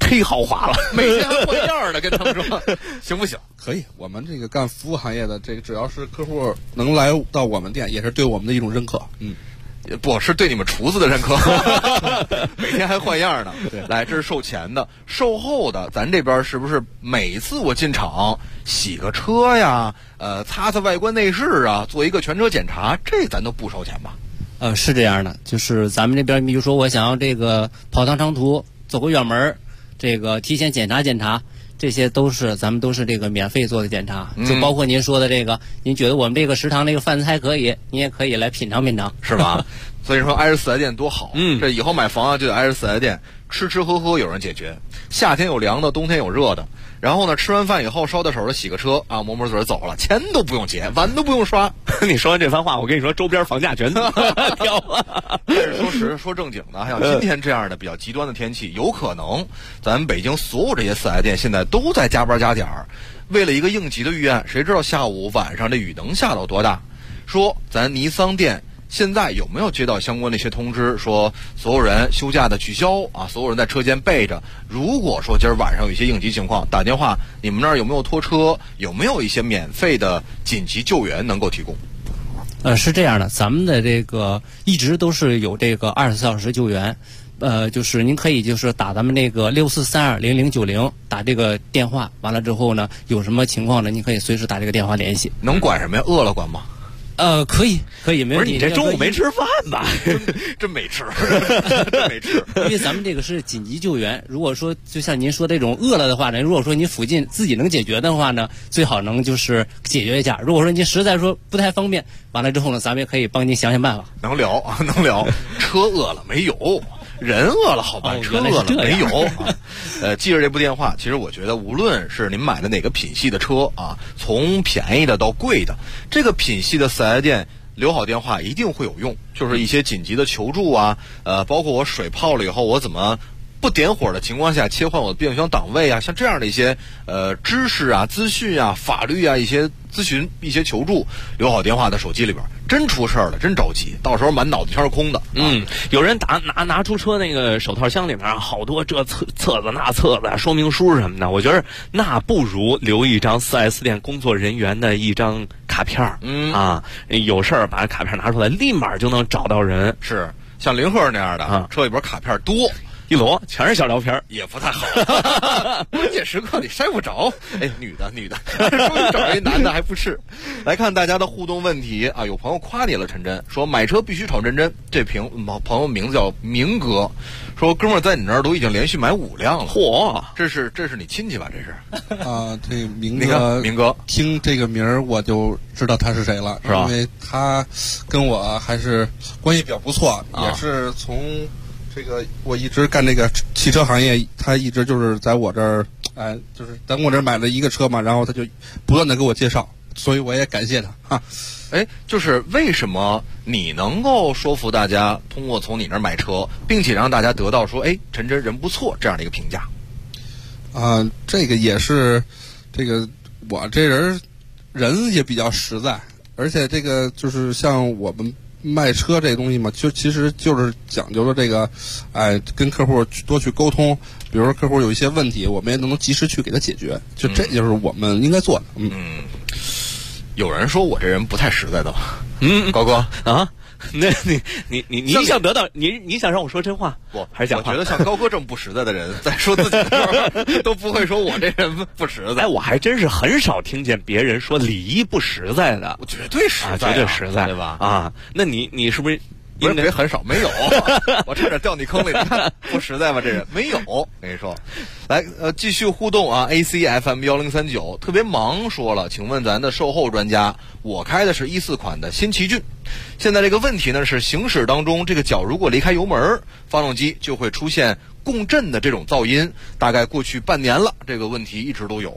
忒豪华了， 每天还换样的，跟他们说行不行？ 可以，我们这个干服务行业的，这个只要是客户能来到我们店，也是对我们的一种认可。 不是对你们厨子的认可，每天还换样呢。来，这是售前的，售后的，咱这边是不是每次我进厂洗个车呀，擦擦外观内饰啊，做一个全车检查，这咱都不收钱吧？ 是这样的，就是咱们这边，比如说我想要这个跑趟长途，走个远门，这个提前检查检查，这些咱们都是这个免费做的检查，就包括您说的这个，您觉得我们这个食堂这个饭菜可以，您也可以来品尝品尝， 是吧？所以说挨着四 S 店多好，这以后买房啊就得挨着四 S 店，吃吃喝喝有人解决，夏天有凉的，冬天有热的。然后呢，吃完饭以后捎带手的洗个车啊，抹抹嘴走了，钱都不用结，碗都不用刷。 你说完这番话，我跟你说，周边房价全掉了。但是说正经的，像今天这样的比较极端的天气，有可能咱北京所有这些四 S 店现在都在加班加点儿，为了一个应急的预案，谁知道下午晚上这雨能下到多大？说咱尼桑店现在有没有接到相关的一些通知，说所有人休假的取消啊，所有人在车间备着，如果说今儿晚上有一些应急情况，打电话，你们那儿有没有拖车，有没有一些免费的紧急救援能够提供？ 是这样的，咱们的这个一直都是有这个24小时救援，就是您可以就是打咱们那个64320090打这个电话，完了之后呢，有什么情况呢，您可以随时打这个电话联系。 能管什么呀？饿了管吗？ 可以，没问题。 不是你这中午没吃饭吧？ 真没吃，真没吃。 因为咱们这个是紧急救援，如果说就像您说这种饿了的话呢，如果说你附近自己能解决的话呢，最好能就是解决一下。如果说您实在说不太方便，完了之后呢，咱们也可以帮您想办法。 能聊啊，能聊。车饿了没有？人饿了好办，车饿了没有？记着这部电话，其实我觉得无论是您买的哪个品系的车啊，从便宜的到贵的，这个品系的4S店留好电话一定会有用，就是一些紧急的求助啊，包括我水泡了以后我怎么不点火的情况下切换我的变速箱档位啊，像这样的一些知识啊、资讯啊、法律啊一些咨询、一些求助，留好电话在手机里边，真出事儿了，真着急，到时候满脑子全是空的。 有人拿出车那个手套箱里面好多这册子那册子说明书什么的，我觉得那不如留一张4S 店工作人员的一张卡片有事儿把卡片拿出来，立马就能找到人。 是像林鹤那样的车里边卡片多。 一摞全是小照片也不太好，关键时刻你筛不着。女的，终于找一男的还不是。来看大家的互动问题啊，有朋友夸你了，陈真说买车必须炒真真。这朋友名字叫明哥，说哥们儿在你那儿都已经连续买5辆了。 嚯， 这是你亲戚吧？这是啊，这明哥听这个名儿我就知道他是谁了， 是吧？ 因为他跟我还是关系比较不错，也是从。这个我一直干这个汽车行业，他一直就是在我这儿，就是在我这儿买了一个车嘛，然后他就不断的给我介绍，所以我也感谢他哈。 就是为什么你能够说服大家通过从你那儿买车，并且让大家得到说陈真人不错这样的一个评价？ 这个也是，这个我这人也比较实在，而且这个就是像我们。卖车这东西嘛，其实就是讲究了这个，跟客户多去沟通，比如说客户有一些问题，我们也能及时去给他解决，这就是我们应该做的。 有人说我这人不太实在的，高哥啊，那你想得到你想让我说真话不还是假话？ 我觉得像高哥这么不实在的人，在说自己的时候都不会说我这人不实在。 我还真是很少听见别人说李一不实在的， 我绝对实在， 绝对实在， 对吧？ 啊，那你是不是？ 应该很少，没有，我差点掉你坑里。你看不实在吧？这人没有，跟你说。来，继续互动啊 ！ACFM1039特别忙说了，请问咱的售后专家，我开的是14款的新奇骏，现在这个问题呢是行驶当中这个脚如果离开油门，发动机就会出现共振的这种噪音，大概过去半年了，这个问题一直都有。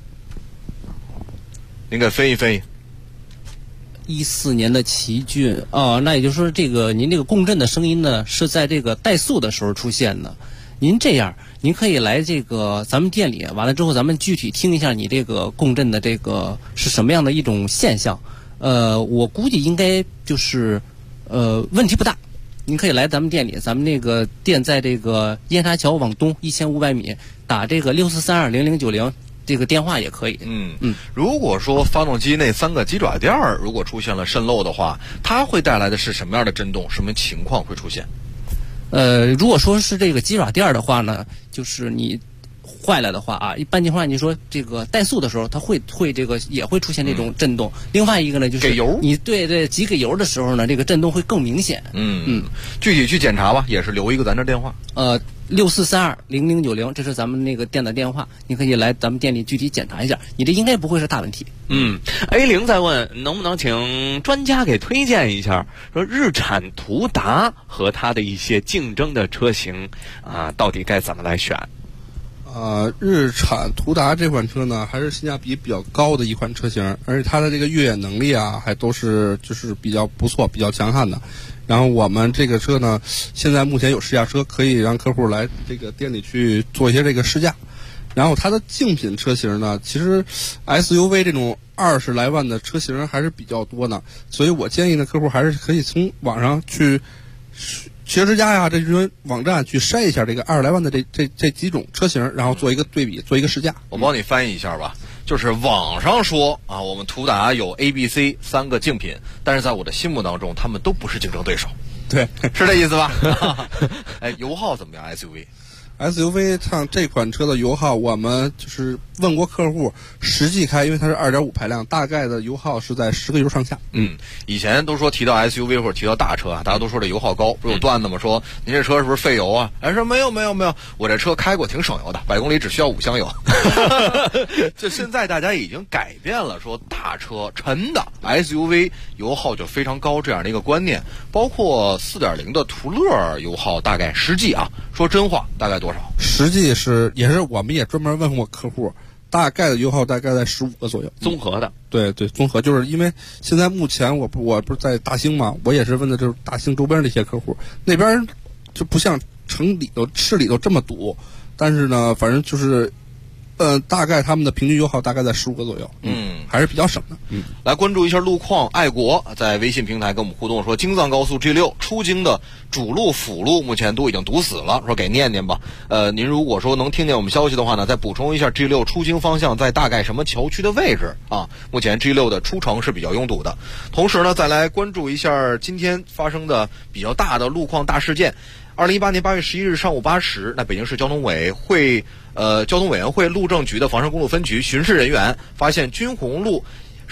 您给分析分析。 14年的奇骏那也就是说，这个您这个共振的声音呢，是在这个怠速的时候出现的。您这样，您可以来这个咱们店里，完了之后咱们具体听一下你这个共振的这个是什么样的一种现象。我估计应该就是问题不大， 您可以来咱们店里，咱们那个店在这个燕莎桥往东1500米，打这个64320090，这个电话也可以。 如果说发动机那3个鸡爪垫如果出现了渗漏的话，它会带来的是什么样的震动？什么情况会出现？ 如果说是这个鸡爪垫的话呢，就是你坏了的话啊，一般情况下你说这个怠速的时候，它会这个也会出现这种震动。另外一个呢，就是给油， 你对急给油的时候呢，这个震动会更明显。 具体去检查吧，也是留一个咱这电话。 64320090，这是咱们那个店的电话，你可以来咱们店里具体检查一下，你这应该不会是大问题。 A0在问能不能请专家给推荐一下，说日产途达和它的一些竞争的车型啊，到底该怎么来选？ 日产途达这款车呢，还是性价比比较高的一款车型，而且它的这个越野能力啊，还都是就是比较不错、比较强悍的。然后我们这个车呢，现在目前有试驾车，可以让客户来这个店里去做一些这个试驾。然后它的竞品车型呢，其实 SUV 这种20来万的车型还是比较多的，所以我建议呢，客户还是可以从网上去汽车之家呀这些网站去筛一下这个20来万的这几种车型，然后做一个对比，做一个试驾。 我帮你翻译一下吧。就是网上说啊，我们途达有 A、B、C 3个竞品，但是在我的心目当中，他们都不是竞争对手。 对， 是这意思吧？油耗怎么样 ？SUV 像这款车的油耗，我们就是问过客户，实际开，因为它是2.5排量，大概的油耗是在10个油上下。以前都说提到 SUV 或者提到大车啊，大家都说这油耗高，不是有段子吗？说您这车是不是费油啊？说没有，我这车开过挺省油的，100公里只需要5箱油。这现在大家已经改变了，说大车沉的 SUV 油耗就非常高这样的一个观念，包括4.0的途乐油耗大概实际啊，说真话大概多少？ 实际也是我们也专门问过客户，大概的油耗大概在15个左右。 综合的， 对，综合，就是因为现在目前我不是在大兴嘛，我也是问的就是大兴周边的一些客户，那边就不像市里头这么堵，但是呢，反正就是大概他们的平均油耗大概在15个左右，还是比较省的。 来关注一下路况，爱国在微信平台跟我们互动说，京藏高速 G6 出京的主路辅路目前都已经堵死了，说给念念吧。您如果说能听见我们消息的话呢，再补充一下 G6 出京方向在大概什么桥区的位置啊？目前 G6 的出城是比较拥堵的。同时呢，再来关注一下今天发生的比较大的路况大事件。2018年8月11日上午8时，那北京市交通委员会路政局的房山公路分局巡视人员发现军红路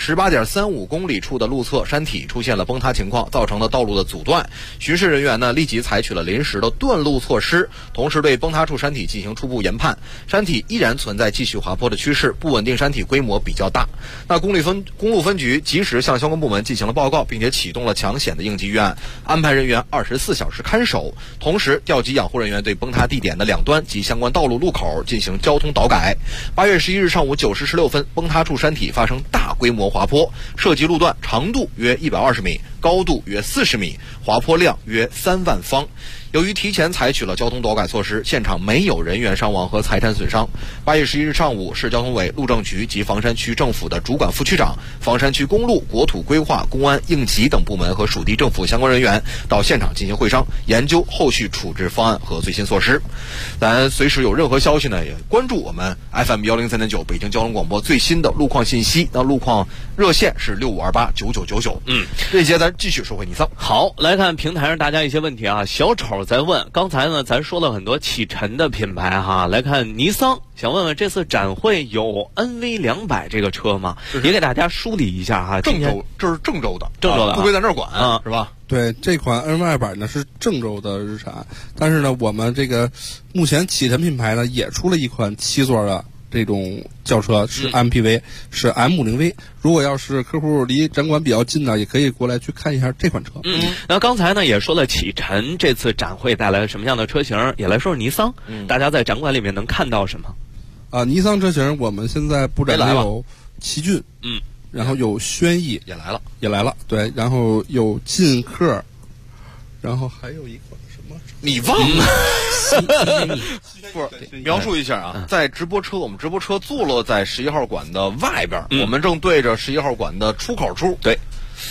18.35公里处的路侧山体出现了崩塌情况，造成了道路的阻断。巡视人员呢立即采取了临时的断路措施，同时对崩塌处山体进行初步研判，山体依然存在继续滑坡的趋势，不稳定山体规模比较大。那公路分局及时向相关部门进行了报告，并且启动了抢险的应急预案，安排人员24小时看守，同时调集养护人员对崩塌地点的两端及相关道路路口进行交通导改。8月11日上午9时16分，崩塌处山体发生大规模滑坡，涉及路段长度约120米，高度约40米，滑坡量约3万方。由于提前采取了交通导改措施，现场没有人员伤亡和财产损伤。8月11日上午，市交通委、路政局及房山区政府的主管副区长、房山区公路、国土规划、公安、应急等部门和属地政府相关人员到现场进行会商，研究后续处置方案和最新措施。咱随时有任何消息呢，也关注我们 FM 103.9北京交通广播最新的路况信息。那路况热线是65289999。这些咱继续说回尼桑。 好，来看平台上大家一些问题啊。小丑在问，刚才呢咱说了很多启辰的品牌哈，来看尼桑，想问问这次展会有 NV200 这个车吗？也给大家梳理一下哈。 这是郑州的，不归咱这儿管是吧？ 对，这款 NV200 呢是郑州的日产，但是呢，我们这个目前启辰品牌呢也出了一款7座的这种轿车，是 MPV，是 M50V。如果要是客户离展馆比较近呢，也可以过来去看一下这款车。 那刚才呢也说了启辰这次展会带来什么样的车型，也来说说尼桑。大家在展馆里面能看到什么？ 尼桑车型我们现在布展有奇骏，然后有轩逸也来了， 对，然后有劲客，然后还有一款什么？ 你忘了？不是，描述一下啊，在我们直播车坐落在11号馆的外边，我们正对着11号馆的出口处。 对，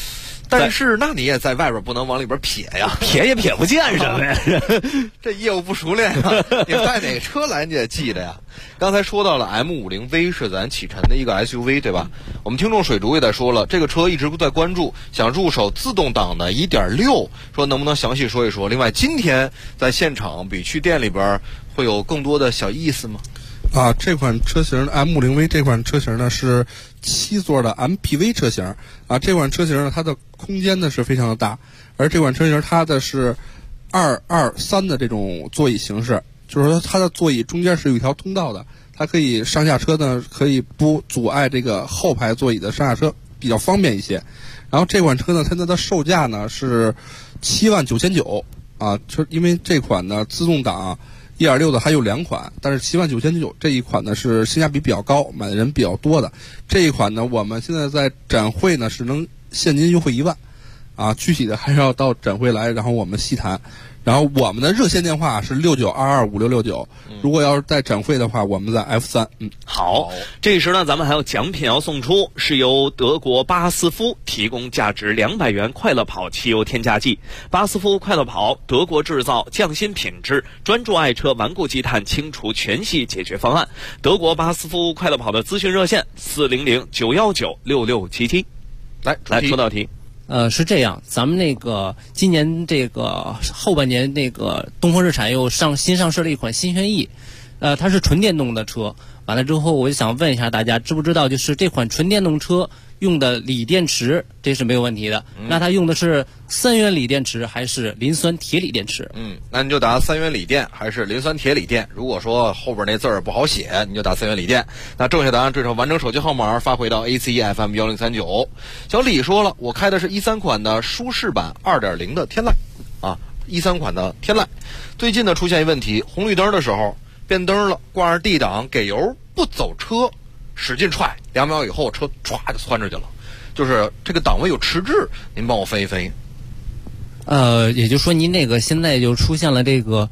但是那你也在外边不能往里边撇呀， 撇也撇不见什么呀？ 这业务不熟练呀，你带哪个车来你也记着呀。刚才说到了 M50V 是咱启辰的一个 SUV 对吧？我们听众水竹也在说了，这个车一直在关注，想入手自动挡的 1.6， 说能不能详细说一说。另外今天在现场比去店里边会有更多的小意思吗？ 这款车型的 M50V 这款车型呢是7座的 MPV 车型这款车型呢它的空间呢是非常的大，而这款车型它的是223的这种座椅形式，就是说它的座椅中间是有一条通道的，它可以上下车呢可以不阻碍这个后排座椅的上下车，比较方便一些。然后这款车呢现在的售价呢是79900就因为这款呢自动挡1.6的还有2款，但是79900这一款呢是性价比比较高，买的人比较多的。这一款呢我们现在在展会呢是能现金优惠1万具体的还是要到展会来，然后我们细谈。然后我们的热线电话是69225669，如果要是在展会的话，我们在 F3。 好，这时呢，咱们还有奖品要送出，是由德国巴斯夫提供价值200元快乐跑汽油添加剂。巴斯夫快乐跑，德国制造，匠心品质，专注爱车顽固积碳清除全系解决方案。德国巴斯夫快乐跑的咨询热线400-919-6677。来出道题。 是这样，咱们那个今年这个后半年那个东风日产又新上市了一款新轩逸，它是纯电动的车。完了之后，我就想问一下大家，知不知道就是这款纯电动车用的锂电池，这是没有问题的。那它用的是3元锂电池还是磷酸铁锂电池？ 那你就答3元锂电还是磷酸铁锂电。如果说后边那字儿不好写，你就答3元锂电。那正确答案，这首完整手机号码发回到 ACFM 1039。小李说了，我开的是13款的舒适版 2.0 的天籁13款的天籁。最近呢出现一问题，红绿灯的时候变灯了，挂着 D 档给油不走车，使劲踹，2秒以后车唰就窜出去了，就是这个档位有迟滞，您帮我分析分析。 也就是说您那个现在就出现了这个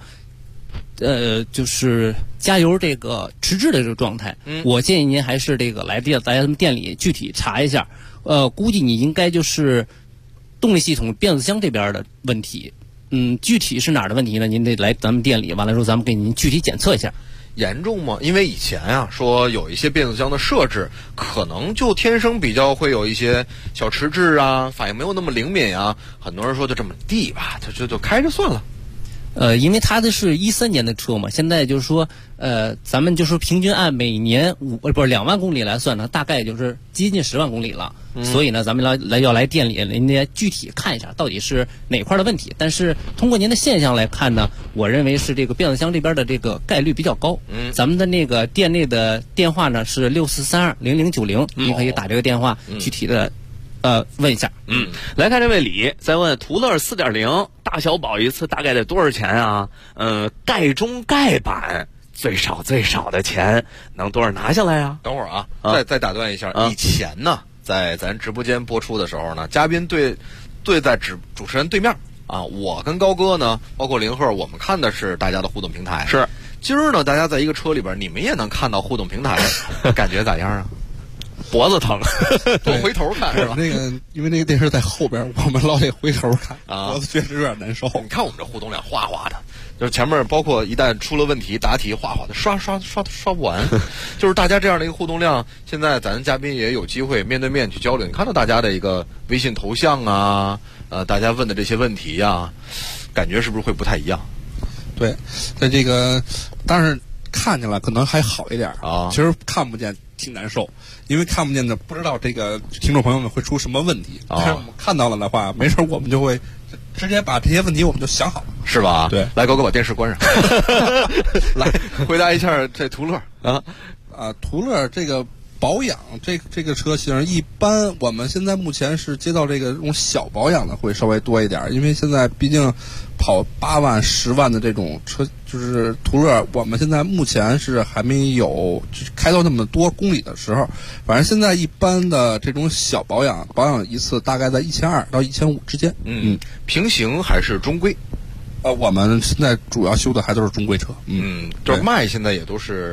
就是加油这个迟滞的这个状态。我建议您还是这个来咱们店里具体查一下。估计你应该就是动力系统变速箱这边的问题。具体是哪儿的问题呢？您得来咱们店里，完了之后咱们给您具体检测一下。 严重吗？因为以前说有一些变速箱的设置可能就天生比较会有一些小迟滞反应没有那么灵敏很多人说就这么地吧，就开着算了。 因为它的是13年的车嘛，现在就是说，咱们就是平均按每年2万公里来算呢，大概就是接近10万公里了。所以呢，咱们要来店里，人家具体看一下到底是哪块的问题。但是通过您的现象来看呢，我认为是这个变速箱这边的这个概率比较高。咱们的那个店内的电话呢是64320090，您可以打这个电话具体的问一下。 来看这位李在问途乐 4.0 大小保一次大概得多少钱盖中盖版最少的钱能多少拿下来等会儿再打断一下。以前呢在咱直播间播出的时候呢，嘉宾对在主持人对面我跟高哥呢包括林鹤，我们看的是大家的互动平台。 是今儿呢大家在一个车里边，你们也能看到互动平台感觉咋样脖子疼多回头看是吧？ 因为那个电视在后边，我们老得回头看脖子确实有点难受。 你看我们这互动量哗哗的，就是前面包括一旦出了问题答题哗哗的刷不完就是大家这样的一个互动量，现在咱嘉宾也有机会面对面去交流，你看到大家的一个微信头像大家问的这些问题感觉是不是会不太一样？ 对，在这个当然看见了可能还好一点其实看不见挺难受，因为看不见的不知道这个听众朋友们会出什么问题但是我们看到了的话，没事我们就会直接把这些问题我们就想好了， 是吧？ 对， 来高哥把电视关上来回答一下这途乐途乐这个保养这个车型一般，我们现在目前是接到这种小保养的会稍微多一点，因为现在毕竟跑8万10万的这种车，就是途乐我们现在目前是还没有开到那么多公里的时候，反正现在一般的这种小保养一次大概在1200到1500之间。 平行还是中规？ 我们现在主要修的还都是中规车。 就是卖现在也都是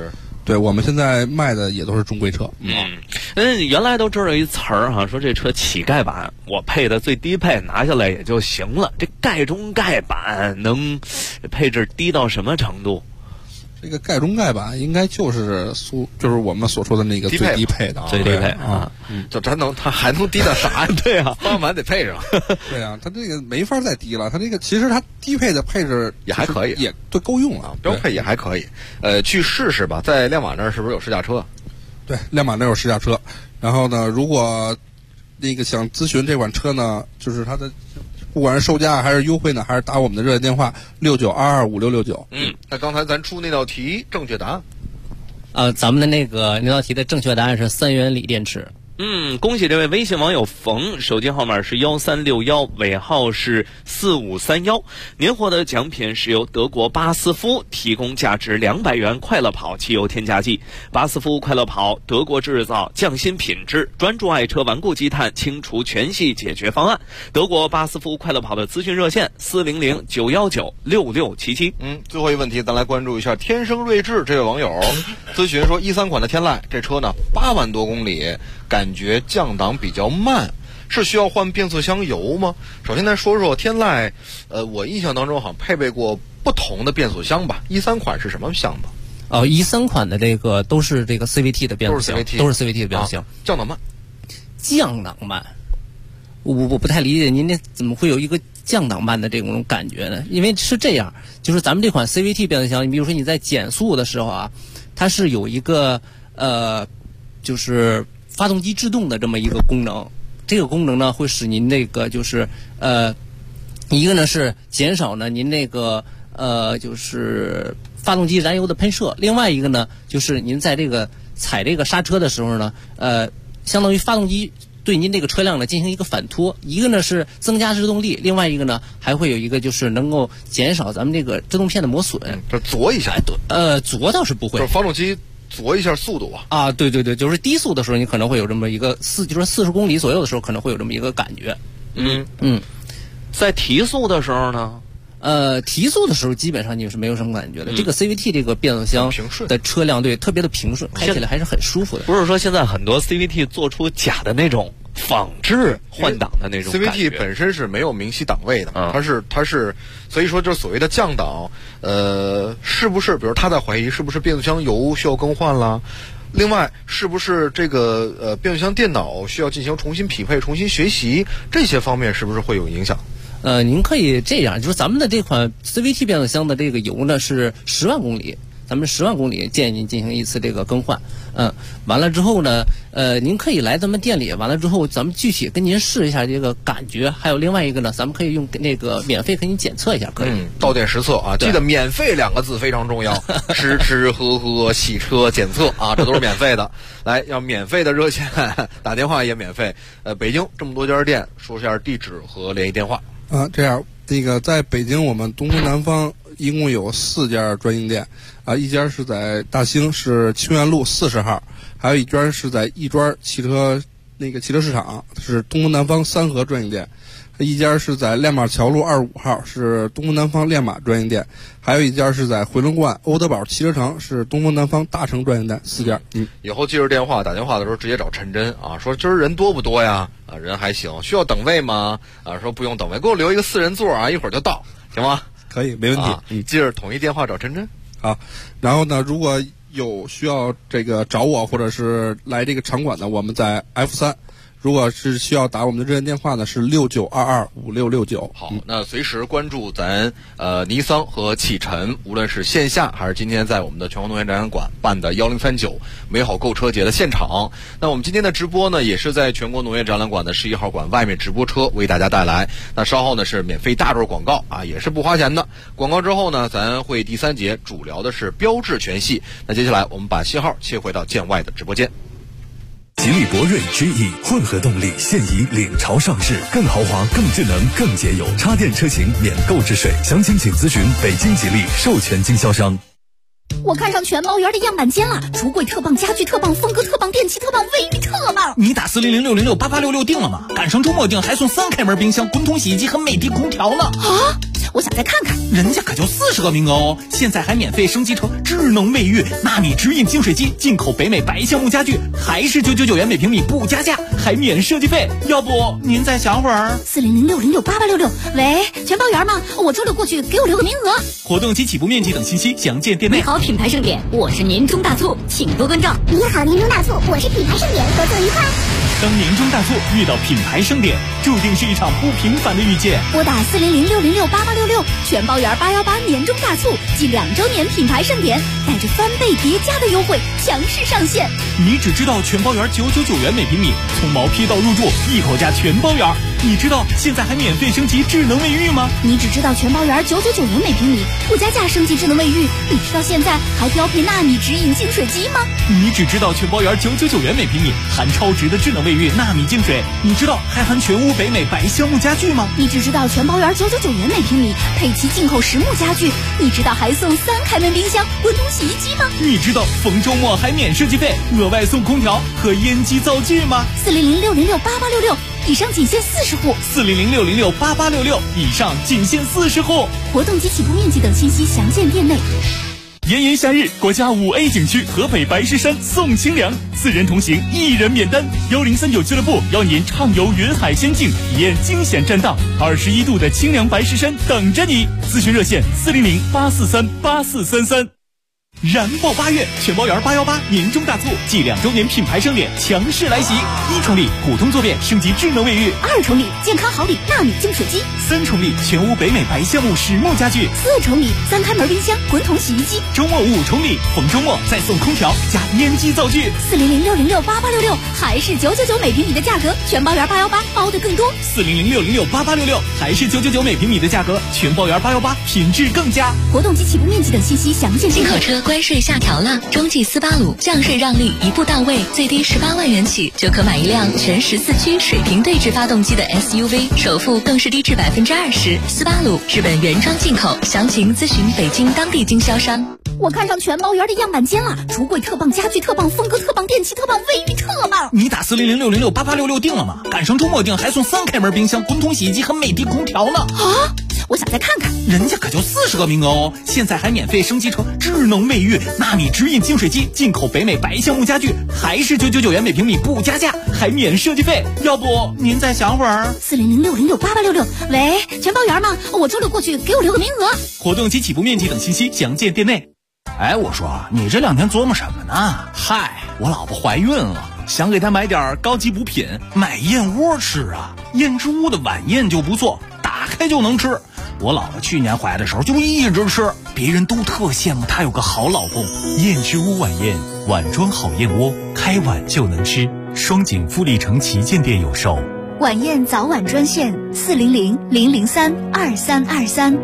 对，我们现在卖的也都是中规车。 原来都知道一词儿哈，说这车乞丐版，我配的最低配拿下来也就行了。这盖中盖版能配置低到什么程度？ 这个盖中盖版应该就是我们所说的那个最低配的， 最低配啊， 就它还能低到啥呀？ 对啊， 方向盘得配上。 对啊，它这个没法再低了。它这个其实它低配的配置也还可以， 也都够用了， 标配也还可以。去试试吧，在亮马那儿是不是有试驾车？ 对，亮马那儿有试驾车。然后呢，如果那个想咨询这款车呢，就是它的。不管是售价还是优惠呢，还是打我们的热线电话69225669。 那刚才咱出那道题正确答案，咱们的那道题的正确答案是3元锂电池。 恭喜这位微信网友冯，手机号码是1361，尾号是4531。您获得奖品是由德国巴斯夫提供价值200元快乐跑汽油添加剂。巴斯夫快乐跑，德国制造，匠心品质，专注爱车顽固积碳清除全系解决方案。德国巴斯夫快乐跑的咨询热线400-919-6677。 最后一个问题，咱来关注一下天生睿智这位网友咨询说，13款的天籁这车呢8万多公里，感觉降档比较慢，是需要换变速箱油吗？首先咱说说天籁，我印象当中好像配备过不同的变速箱吧？13款是什么箱的 ？13款的这个都是这个 CVT 的变速箱，都是 CVT 的变速箱。 降档慢， 降档慢，我不太理解您这怎么会有一个降档慢的这种感觉呢？因为是这样，就是咱们这款 CVT 变速箱，你比如说你在减速的时候啊，它是有一个就是发动机制动的这么一个功能，这个功能呢会使您那个就是一个呢是减少呢您那个就是发动机燃油的喷射，另外一个呢就是您在这个踩这个刹车的时候呢，相当于发动机对您这个车辆呢进行一个反拖，一个呢是增加制动力，另外一个呢还会有一个就是能够减少咱们这个制动片的磨损。 这啄一下， 啄倒是不会， 就是发动机啄一下速度啊，对，就是低速的时候你可能会有这么一个就是40公里左右的时候可能会有这么一个感觉。 在提速的时候呢？ 提速的时候基本上你是没有什么感觉的。这个 CVT 这个变速箱的车辆对特别的平顺，开起来还是很舒服的。 不是说现在很多 CVT 做出假的那种仿制换挡的那种感觉。 CVT 本身是没有明晰档位的，它是，所以说就是所谓的降档，是不是？比如他在怀疑是不是变速箱油需要更换了？另外，是不是这个变速箱电脑需要进行重新匹配、重新学习？这些方面是不是会有影响？ 您可以这样，就是咱们的这款 CVT 变速箱的这个油呢是10万公里，咱们10万公里建议您进行一次这个更换。完了之后呢，您可以来咱们店里，完了之后咱们具体跟您试一下这个感觉，还有另外一个呢，咱们可以用那个免费给您检测一下，可以。 到店实测啊，记得免费2个字非常重要，吃吃喝喝洗车检测啊，这都是免费的。来，要免费的热线打电话也免费。北京这么多家店，说一下地址和联系电话。 这样，那个在北京我们东南方一共有4家专营店一家是在大兴是清源路40号，还有一家是在亦庄汽车市场是东南方3河专营店，一家是在亮马桥路25号是东南方亮马专营店，还有一家是在回龙观欧德堡汽车城是东南方大城专营店，4家。 以后记着电话，打电话的时候直接找陈真啊，说今儿人多不多呀？人还行，需要等位吗？说不用等位，给我留一个4人座啊，一会儿就到，行吗？ 可以，没问题。 你记着统一电话找陈真。 好，然后呢，如果有需要这个找我或者是来这个场馆呢，我们在 F3。如果是需要打我们的热线电话呢，是69225669。 好，那随时关注咱尼桑和启辰，无论是线下还是今天在我们的全国农业展览馆办的1039美好购车节的现场。那我们今天的直播呢，也是在全国农业展览馆的11号馆外面直播车为大家带来。那稍后呢是免费大段广告也是不花钱的。广告之后呢，咱会第3节主聊的是标致全系。那接下来我们把信号切回到建外的直播间。 吉利博瑞 GE 混合动力现已领潮上市，更豪华、更智能、更节油，插电车型免购置税。详情请咨询北京吉利授权经销商。 我看上全猫园的样板间了，橱柜特棒，家具特棒，风格特棒，电器特棒，卫浴特棒。 你打40060688866订了吗？赶上周末订还送3开门冰箱、滚筒洗衣机和美的空调呢。 我想再看看。 人家可就40个名额哦，现在还免费升级成智能卫浴纳米直饮净水机，进口北美白橡木家具，还是999元每平米不加价，还免设计费。要不您再想会儿 ？400606866，喂，全包圆吗？我周六过去，给我留个名额。 活动及起步面积等信息详见店内。 你好，品牌盛典，我是年终大促，请多关照。 你好，年终大促，我是品牌盛典，合作愉快。 当年终大促遇到品牌盛典，注定是一场不平凡的遇见。 拨打400606866，全包圆818年终大促暨2周年品牌盛典，带着翻倍叠加的优惠强势上线。 你只知道全包圆999元每平米，从毛坯到入住一口价全包圆。你知道现在还免费升级智能卫浴吗？ 你只知道全包圆999元每平米，不加价升级智能卫浴。你知道现在还标配纳米直饮净水机吗？ 你只知道全包圆999元每平米，含超值的智能卫浴纳米净水。你知道还含全屋北美白橡木家具吗？ 你只知道全包圆999元每平米，配齐进口实木家具。你知道还送3开门冰箱、滚筒洗衣机吗？ 你知道逢周末还免设计费，额外送空调和烟机灶具吗 ？400606866，以上仅限40户。 400606866，以上仅限40户。 活动及起步面积等信息详见店内。 炎炎夏日，国家5A 景区河北白石山送清凉，4人同行1人免单。1039俱乐部邀您畅游云海仙境，体验惊险栈道，21度的清凉白石山等着你。咨询热线400-843-8433。燃爆8月，全包圆818年终大促暨2周年品牌盛典强势来袭！1重礼普通坐便升级智能卫浴 ，2重礼健康好礼纳米净水机 ，3重礼全屋北美白橡木实木家具 ，4重礼3开门冰箱、滚筒洗衣机。 周末5重礼，逢周末再送空调加烟机灶具。 400606866，还是999每平米的价格，全包圆818包的更多。 400606866，还是999每平米的价格，全包圆818品质更佳。 活动及起步面积等信息详见。 进口车关税下调了，中继斯巴鲁降税让利一步到位，最低18万元起就可买一辆全14驱水平对置发动机的 SUV， 首付更是低至20%。斯巴鲁日本原装进口，详情咨询北京当地经销商。 我看上全包圆的样板间了，橱柜特棒，家具特棒，风格特棒，电器特棒，卫浴特棒。 你打40060688866定了吗？赶上周末定还送3开门冰箱、滚筒洗衣机和美的空调呢。 啊！我想再看看。 人家可就40个名额哦，现在还免费升级成智能卫浴纳米直饮净水机，进口北美白橡木家具，还是999元每平米不加价，还免设计费。要不您再想会儿 ？400606866，喂，全包圆吗？我周六过去，给我留个名额。 活动及起步面积等信息详见店内。哎，我说你这2天琢磨什么呢？嗨，我老婆怀孕了，想给她买点高级补品，买燕窝吃啊。燕之屋的晚宴就不错，打开就能吃。我老婆去年怀的时候就一直吃，别人都特羡慕她有个好老公。 燕之屋晚宴，碗装好燕窝，开碗就能吃。双井富力城旗舰店有售。 晚宴早晚专线400-003-2323。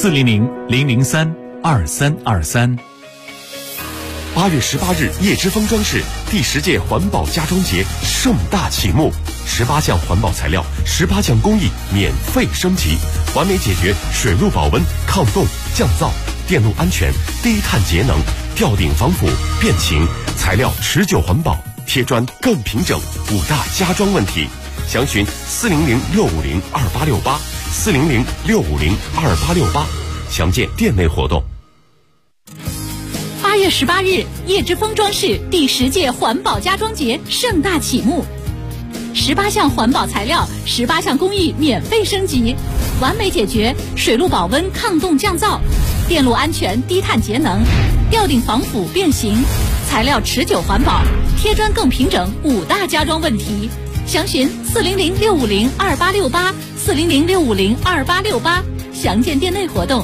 400-003-2323。 8月18日，叶之峰装饰第10届环保家装节盛大启幕，18项环保材料，18项工艺免费升级，完美解决水路保温、抗冻、降噪、电路安全、低碳节能、吊顶防腐、变形，材料持久环保，贴砖更平整，5大家装问题。详询400-650-2868，400-650-2868，详见店内活动。 8月18日，叶之峰装饰第10届环保家装节盛大启幕，18项环保材料，18项工艺免费升级，完美解决水路保温、抗冻、降噪、电路安全、低碳节能、吊顶防腐、变形，材料持久环保，贴砖更平整，5大家装问题。详询400-650-2868，400-650-2868，详见店内活动。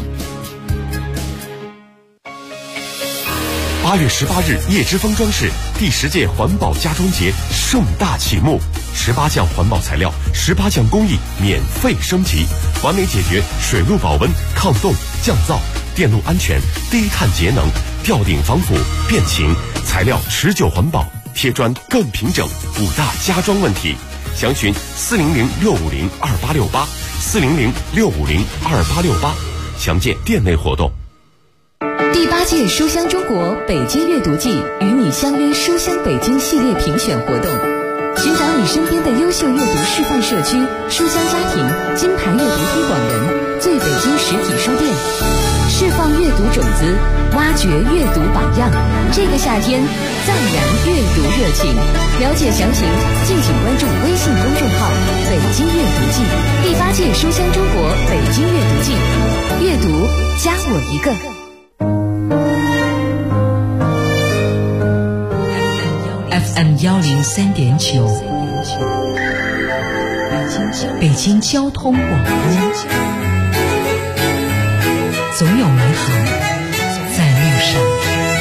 8月18日，叶之峰装饰第10届环保家装节盛大启幕，18项环保材料，18项工艺免费升级，完美解决水路保温、抗冻、降噪、电路安全、低碳节能、吊顶防腐、变形，材料持久环保，贴砖更平整，5大家装问题。详询400-650-2868，400-650-2868，详见店内活动。 第8届书香中国北京阅读季与你相约书香北京系列评选活动，寻找你身边的优秀阅读示范社区、书香家庭、金牌阅读推广人， 最北京实体书店，释放阅读种子，挖掘阅读榜样。这个夏天，赞扬阅读热情。了解详情，敬请关注微信公众号“北京阅读季”。第8届书香中国北京阅读季，阅读加我一个。 FM 103.9，北京交通广播，总有美好在路上。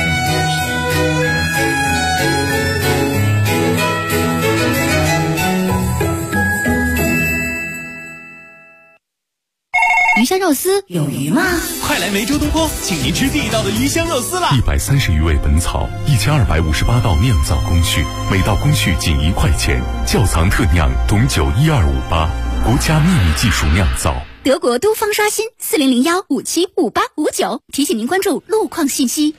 鱼香肉丝有鱼吗？ 快来梅州东坡，请您吃地道的鱼香肉丝啦 ！130余味本草，1258道酿造工序，每道工序仅1块钱。窖藏特酿董酒12588，国家秘密技术酿造。 德国都方刷新4001575859，提醒您关注路况信息。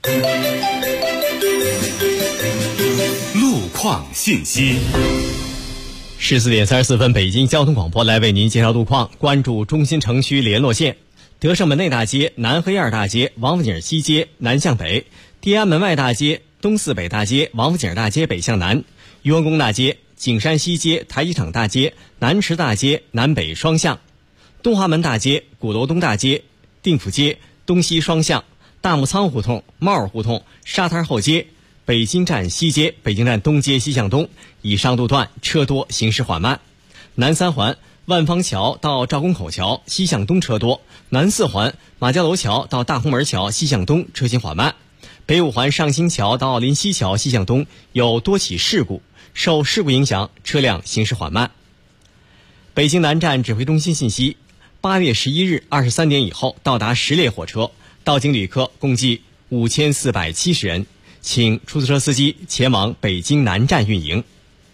路况信息。 14点34分，北京交通广播来为您介绍路况。关注中心城区联络线：德胜门内大街、南黑二大街、王府井西街南向北，地安门外大街、东四北大街、王府井大街北向南，雍和宫大街、景山西街、台机场大街、南池大街南北双向，东华门大街、鼓楼东大街、定府街东西双向，大木仓胡同、帽儿胡同、沙滩后街、北京站西街、北京站东街西向东，以上路段车多，行驶缓慢。南三环万方桥到赵公口桥西向东车多，南四环马家楼桥到大红门桥西向东车行缓慢。北五环上兴桥到临西桥西向东有多起事故，受事故影响，车辆行驶缓慢。北京南站指挥中心信息：8月11日23点以后到达10列火车，到京旅客共计5470人。请出租车司机前往北京南站运营。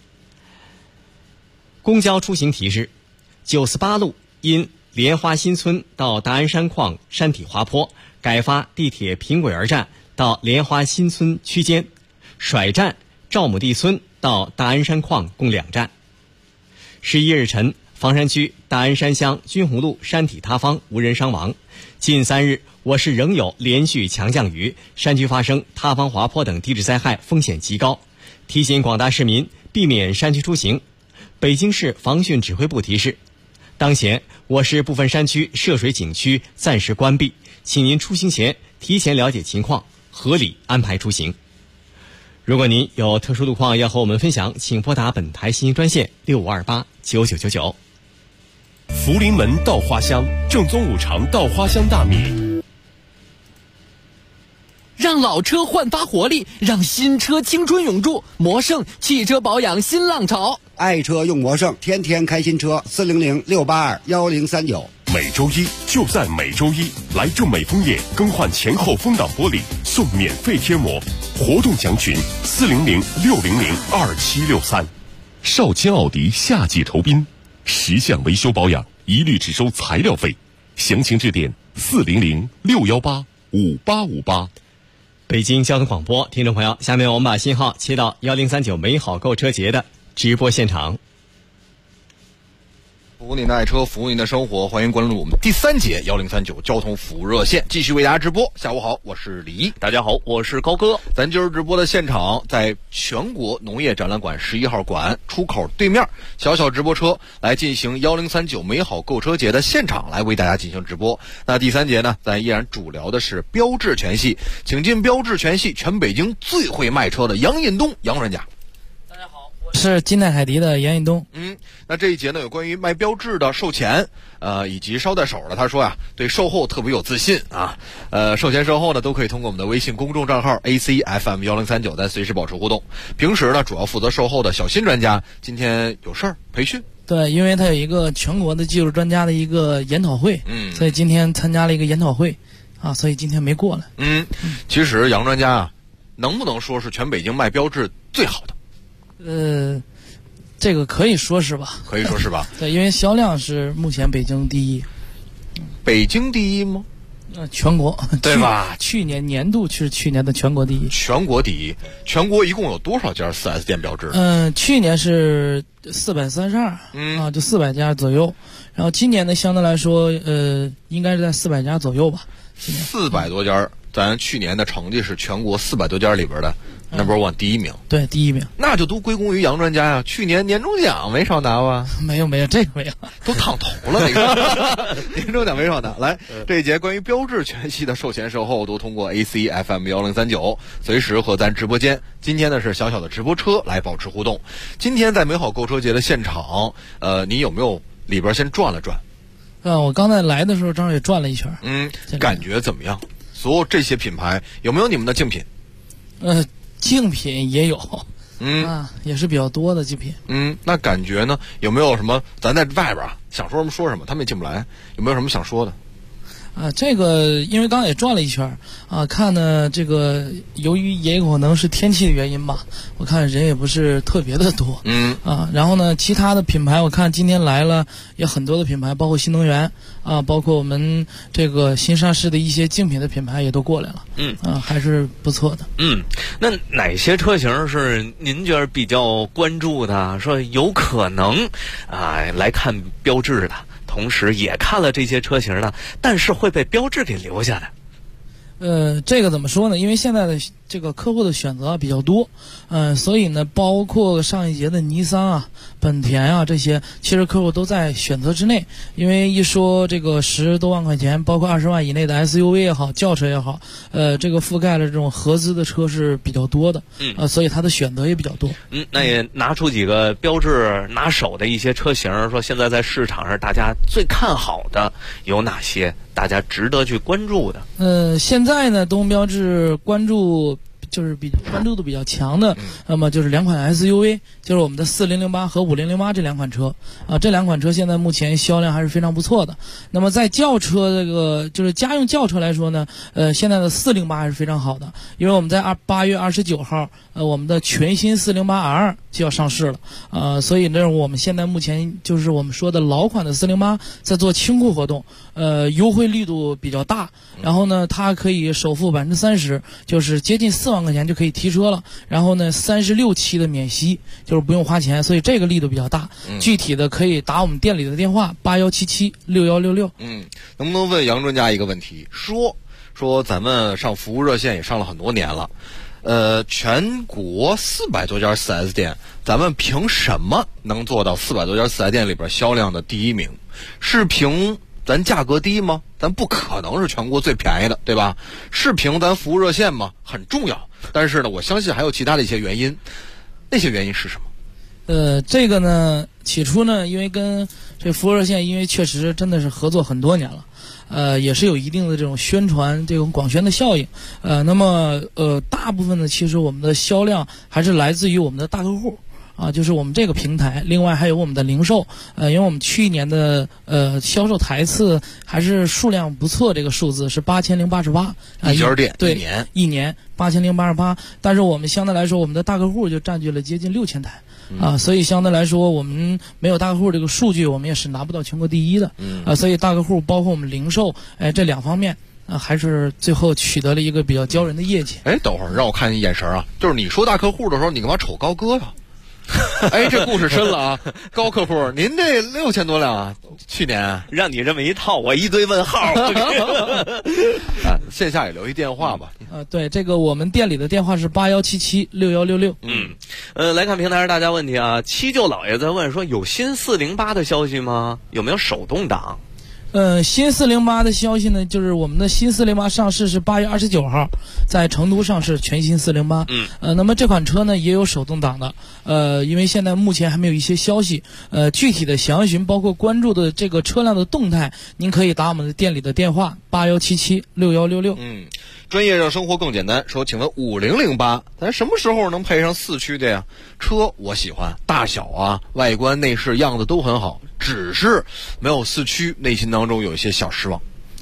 公交出行提示：98路因莲花新村到达安山矿山体滑坡，改发地铁平轨儿站到莲花新村区间，甩站赵母地村到大安山矿共2站。11日晨，房山区大安山乡军红路山体塌方，无人伤亡。近3日，我市仍有连续强降雨，山区发生塌方滑坡等地质灾害风险极高，提醒广大市民避免山区出行。北京市防汛指挥部提示，当前我市部分山区涉水景区暂时关闭，请您出行前提前了解情况，合理安排出行。如果您有特殊路况要和我们分享，请拨打本台信息专线65289999。 福临门稻花香，正宗五常稻花香大米。 让老车焕发活力，让新车青春永驻。魔胜汽车保养新浪潮， 爱车用魔胜，天天开新车。400-682-1039。 每周一就在每周一，来正美枫叶更换前后风挡玻璃，送免费贴膜。活动详询400-600-2763。少卿奥迪夏季酬宾，10项维修保养一律只收材料费，详情致电400-618-5858。 北京交通广播，听众朋友，下面我们把信号切到1039美好购车节的直播现场。 服务您的爱车，服务您的生活，欢迎关注我们第3节1039交通服务热线，继续为大家直播。下午好，我是李毅。 大家好，我是高哥。 咱今儿直播的现场在全国农业展览馆11号馆出口对面，小直播车来进行1039美好购车节的现场来为大家进行直播。那第3节呢，咱依然主聊的是标致全系，请进标致全系全北京最会卖车的杨印东杨专家。 是金泰海迪的杨印东。 那这一节呢，有关于卖标致的售前，以及捎带手的，他说呀，对售后特别有自信啊。售前售后呢，都可以通过我们的微信公众账号 ACFM1039，咱随时保持互动。平时呢，主要负责售后的小新专家，今天有事儿培训。 对，因为他有一个全国的技术专家的一个研讨会，所以今天参加了一个研讨会，啊，所以今天没过来。 其实杨专家啊，能不能说是全北京卖标致最好的？ 这个可以说是吧？ 可以说是吧？ 对，因为销量是目前北京第一。 北京第一吗？ 全国对吧？ 去年年度是去年的全国第一。 全国第一，全国一共有多少家 4S 店标致？ 去年是432，就400家左右。 然后今年呢，相对来说，应该是在400家左右吧。 400多家，咱去年的成绩是全国400多家里边的 No.1第1名。 对，第1名。 那就都归功于杨专家呀！去年年终奖没少拿吧？ 没有，这个没有， 都烫头了那个。年终奖没少拿。来，这一节关于标致全系的售前售后都通过 AC FM 1039，随时和咱直播间。今天呢是小小的直播车来保持互动。今天在美好购车节的现场，你有没有里边先转了转？ 我刚才来的时候正好也转了一圈。 感觉怎么样？所有这些品牌有没有你们的竞品？ 竞品也有，也是比较多的竞品。 那感觉呢？有没有什么？咱在外边想说什么说什么，他们也进不来。有没有什么想说的？ 这个因为刚才也转了一圈看呢，这个由于也有可能是天气的原因吧，我看人也不是特别的多。然后呢，其他的品牌我看今天来了也很多的品牌，包括新能源包括我们这个新上市的一些竞品的品牌也都过来了。还是不错的。 那哪些车型是您觉得比较关注的？说有可能来看标致的？同时也看了这些车型呢，但是会被标致给留下的。 这个怎么说呢？因为现在的这个客户的选择比较多，所以呢，包括上一节的尼桑本田这些，其实客户都在选择之内。因为一说这个10多万块钱，包括20万以内的 SUV 也好，轿车也好，这个覆盖了这种合资的车是比较多的，所以它的选择也比较多。 那也拿出几个标致拿手的一些车型，说现在在市场上大家最看好的有哪些？大家值得去关注的。 现在呢，东风标致关注度比较强的，那么就是2款 SUV， 就是我们的4008和5008这2款车这2款车现在目前销量还是非常不错的。那么在轿车这个就是家用轿车来说呢，现在的408还是非常好的，因为我们在8月29号，我们的全新408R 就要上市了，所以呢，我们现在目前就是我们说的老款的408在做清库活动，优惠力度比较大，然后呢，它可以首付30%，就是接近4万块钱就可以提车了，然后呢，36期的免息，就是不用花钱，所以这个力度比较大。具体的可以打我们店里的电话81776166。 能不能问杨专家一个问题？说咱们上服务热线也上了很多年了，全国400多家 4S 店，咱们凭什么能做到400多家 4S 店里边销量的第1名？是凭咱价格低吗？咱不可能是全国最便宜的，对吧？是凭咱服务热线吗？很重要。但是呢，我相信还有其他的一些原因。那些原因是什么？ 这个呢，起初呢，因为跟这服务热线，因为确实真的是合作很多年了，也是有一定的这种宣传、这种广宣的效应。那么大部分呢，其实我们的销量还是来自于我们的大客户。就是我们这个平台，另外还有我们的零售，因为我们去年的销售台次还是数量不错，这个数字是8088， 一家店， 对，一年8088，但是我们相对来说，我们的大客户就占据了接近6000台。所以相对来说，我们没有大客户这个数据，我们也是拿不到全国第1的。所以大客户包括我们零售，这2方面。还是最后取得了一个比较骄人的业绩。 等会儿让我看你眼神就是你说大客户的时候，你干嘛瞅高哥呀？这故事深了高客户，您这6000多辆去年让你这么一套，我一堆问号。 线下也留一电话吧。 对，这个我们店里的电话是81776166。 来看平台上大家问题七舅老爷在问说，有新408的消息吗？有没有手动挡？ 新408的消息呢，就是我们的新408上市是8月29号，在成都上市全新408。那么这款车呢也有手动挡的，因为现在目前还没有一些消息，具体的详询包括关注的这个车辆的动态，您可以打我们的店里的电话81776166。 专业让生活更简单。说，请问5008，咱什么时候能配上4驱的呀？车我喜欢，大小外观内饰样子都很好，只是没有4驱，内心当中有一些小失望。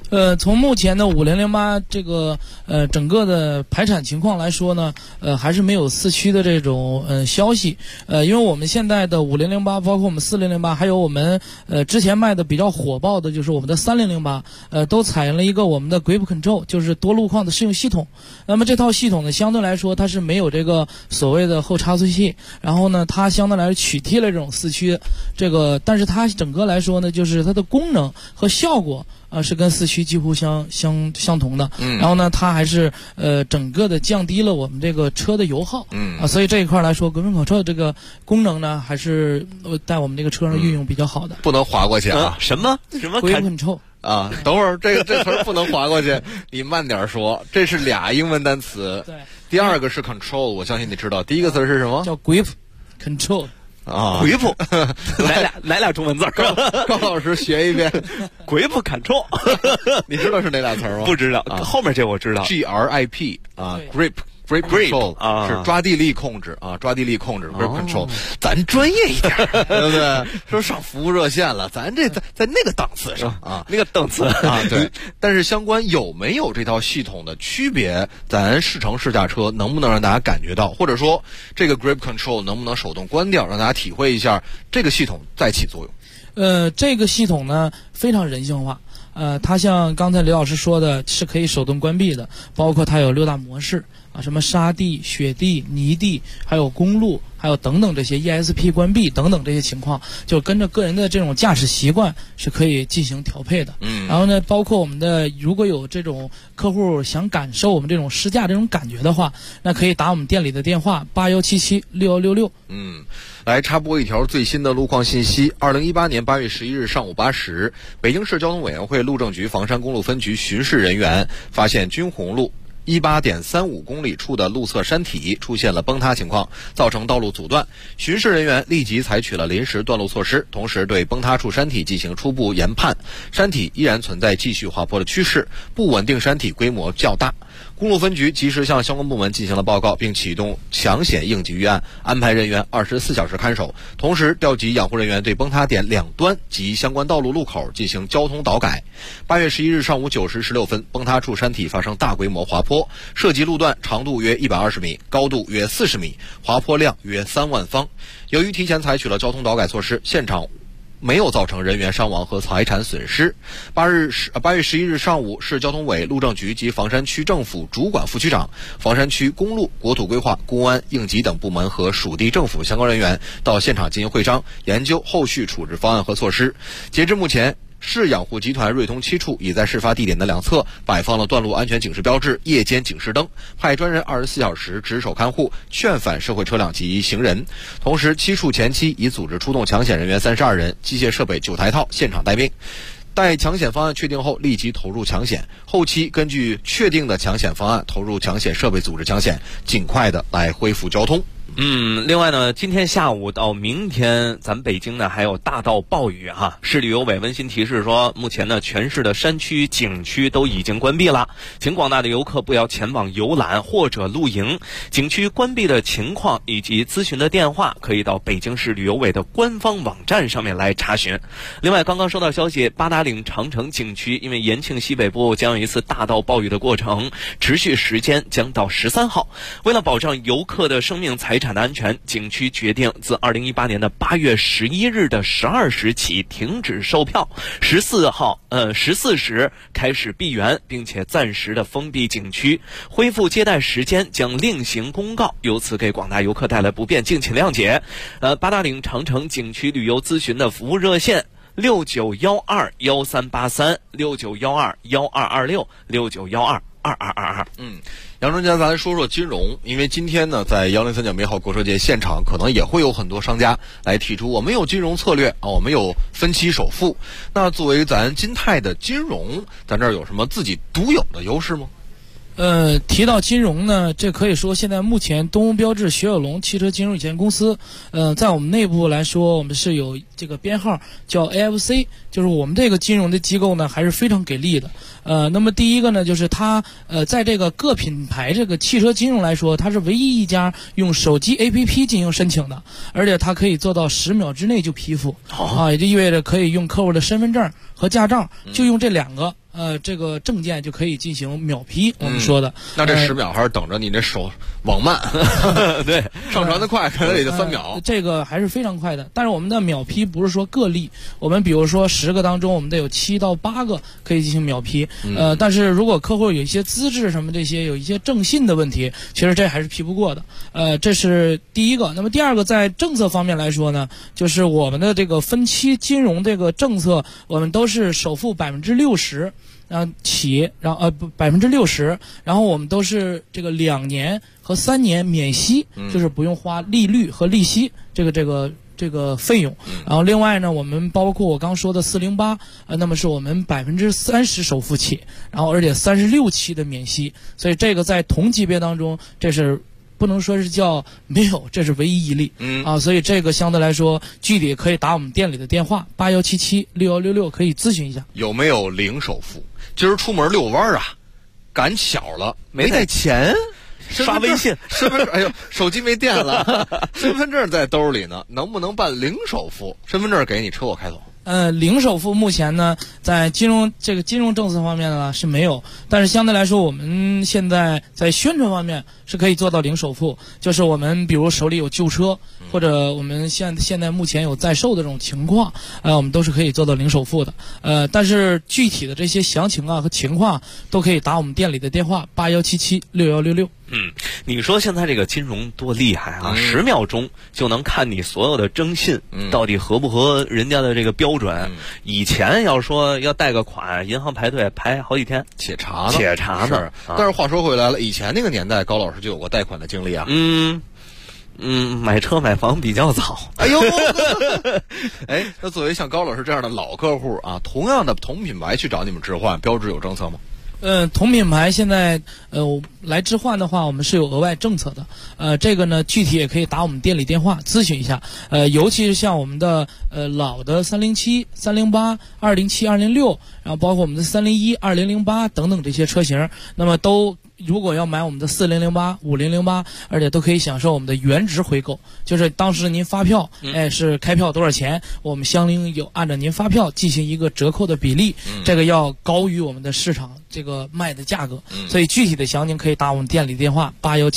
从目前的5008这个整个的排产情况来说呢，还是没有四驱的这种消息。因为我们现在的5008，包括我们4008，还有我们之前卖的比较火爆的就是我们的3008，都采用了一个我们的 Grip Control， 就是多路况的适应系统。那么这套系统呢，相对来说它是没有这个所谓的后差速器，然后呢，它相对来说取替了这种四驱，但是它整个来说呢，就是它的功能和效果。是跟四驱几乎相同的，然后呢，它还是整个的降低了我们这个车的油耗，所以这一块来说，Grip Control这个功能呢，还是在我们这个车上运用比较好的。 不能划过去啊！ 什么 Grip Control 啊？等会儿这词儿不能划过去，你慢点说。这是俩英文单词， 对， 第二个是 control， 我相信你知道。第一个词是什么？ 叫 Grip Control。 回复，来俩中文字儿， 高老师学一遍。 回复 control， 你知道是哪俩词儿吗？ 不知道，后面这我知道。 GRIP 啊 ，grip control 啊，是抓地力控制啊，抓地力控制 grip control。咱专业一点，对不对？说上服务热线了，咱这在那个档次上啊， 那个档次啊，对。但是相关有没有这套系统的区别，咱试乘试驾车能不能让大家感觉到，或者说这个 grip control 能不能手动关掉，让大家体会一下这个系统再起作用？ 这个系统呢非常人性化。它像刚才李老师说的，是可以手动关闭的，包括它有6大模式啊，什么沙地、雪地、泥地，还有公路，还有等等这些 ESP 关闭等等这些情况，就跟着个人的这种驾驶习惯是可以进行调配的。然后呢，包括我们的如果有这种客户想感受我们这种试驾这种感觉的话，那可以打我们店里的电话81776166。 来插播一条最新的路况信息。2018年8月11日上午8时，北京市交通委员会路政局房山公路分局巡视人员发现军红路18.35公里处的路侧山体出现了崩塌情况，造成道路阻断。巡视人员立即采取了临时断路措施，同时对崩塌处山体进行初步研判，山体依然存在继续滑坡的趋势，不稳定山体规模较大。公路分局及时向相关部门进行了报告，并启动抢险应急预案，安排人员24小时看守，同时调集养护人员对崩塌点两端及相关道路路口进行交通导改。8月11日上午9时16分，崩塌处山体发生大规模滑坡，涉及路段长度约120米，高度约40米，滑坡量约3万方。由于提前采取了交通导改措施，现场没有造成人员伤亡和财产损失。8月11日上午，市交通委、路政局及房山区政府主管副区长、房山区公路、国土规划、公安、应急等部门和属地政府相关人员到现场进行会商，研究后续处置方案和措施。截至目前，市养护集团瑞通7处已在事发地点的两侧摆放了段路安全警示标志、夜间警示灯，派专人24小时值守看护，劝返社会车辆及行人。同时，7处前期已组织出动抢险人员32人、机械设备9台套现场待命。待抢险方案确定后，立即投入抢险。后期根据确定的抢险方案，投入抢险设备组织抢险，尽快的来恢复交通。 另外呢，今天下午到明天，咱北京呢还有大到暴雨哈。市旅游委温馨提示说，目前呢全市的山区、景区都已经关闭了，请广大的游客不要前往游览或者露营。景区关闭的情况以及咨询的电话，可以到北京市旅游委的官方网站上面来查询。另外，刚刚收到消息，八达岭长城景区因为延庆西北部将有一次大到暴雨的过程，持续时间将到13号。为了保障游客的生命财产的安全，景区决定自2018年的8月11日的12时起停止售票，14时开始闭园，并且暂时的封闭景区，恢复接待时间将另行公告，由此给广大游客带来不便，敬请谅解。八达岭长城景区旅游咨询的服务热线69121383 69121226 69122222。 杨专家，咱来说说金融，因为今天呢，在1039美好购车节现场，可能也会有很多商家来提出，我们有金融策略啊，我们有分期首付。那作为咱金泰的金融，咱这儿有什么自己独有的优势吗？ 提到金融呢，这可以说现在目前东风标致雪铁龙汽车金融有限公司，在我们内部来说，我们是有这个编号叫 AFC， 就是我们这个金融的机构呢还是非常给力的。那么第一个呢，就是它在这个各品牌这个汽车金融来说，它是唯一一家用手机 APP 进行申请的，而且它可以做到10秒之内就批复，也就意味着可以用客户的身份证和驾照，就用这两个这个证件就可以进行秒批。我们说的， 那这10秒还是等着你这手网慢，对，上传的快，可能也就3秒。 这个还是非常快的。但是我们的秒批不是说个例，我们比如说10个当中，我们得有7到8个可以进行秒批。但是如果客户有一些资质什么这些有一些征信的问题，其实这还是批不过的。这是第一个。那么第二个，在政策方面来说呢，就是我们的这个分期金融这个政策，我们都是首付60%。起，然后60%，然后我们都是这个2年和3年免息，就是不用花利率和利息这个费用。然后另外呢，我们包括我刚说的408，那么是我们30%首付起，然后而且36期的免息，所以这个在同级别当中，这是不能说是叫没有，这是唯一一例。所以这个相对来说，具体可以打我们店里的电话81776166可以咨询一下。 有没有零首付？今儿出门遛弯啊，赶巧了没带钱， 刷微信， 身份证，哎呦，手机没电了，身份证在兜里呢，能不能办零首付？身份证给你，车我开走。 零首付目前呢，在金融政策方面呢是没有，但是相对来说，我们现在在宣传方面是可以做到零首付，就是我们比如手里有旧车，或者我们现在目前有在售的这种情况，我们都是可以做到零首付的。但是具体的这些详情啊和情况都可以打我们店里的电话81776166。 你说现在这个金融多厉害啊！10秒钟就能看你所有的征信到底合不合人家的这个标准。以前要说要贷个款，银行排队排好几天， 且查呢。但是话说回来了，以前那个年代，高老师就有过贷款的经历啊。 买车买房比较早。 哎呦，那作为像高老师这样的老客户啊，同样的同品牌去找你们置换，标致有政策吗？ 同品牌现在来置换的话，我们是有额外政策的。这个呢，具体也可以打我们店里电话咨询一下。尤其是像我们的老的307、308、207、206，然后包括我们的301、2008等等这些车型，那么都如果要买我们的4008、5008，而且都可以享受我们的原值回购，就是当时您发票，是开票多少钱，我们相应有按照您发票进行一个折扣的比例，这个要高于我们的市场这个卖的价格。所以具体的详情可以打我们店里电话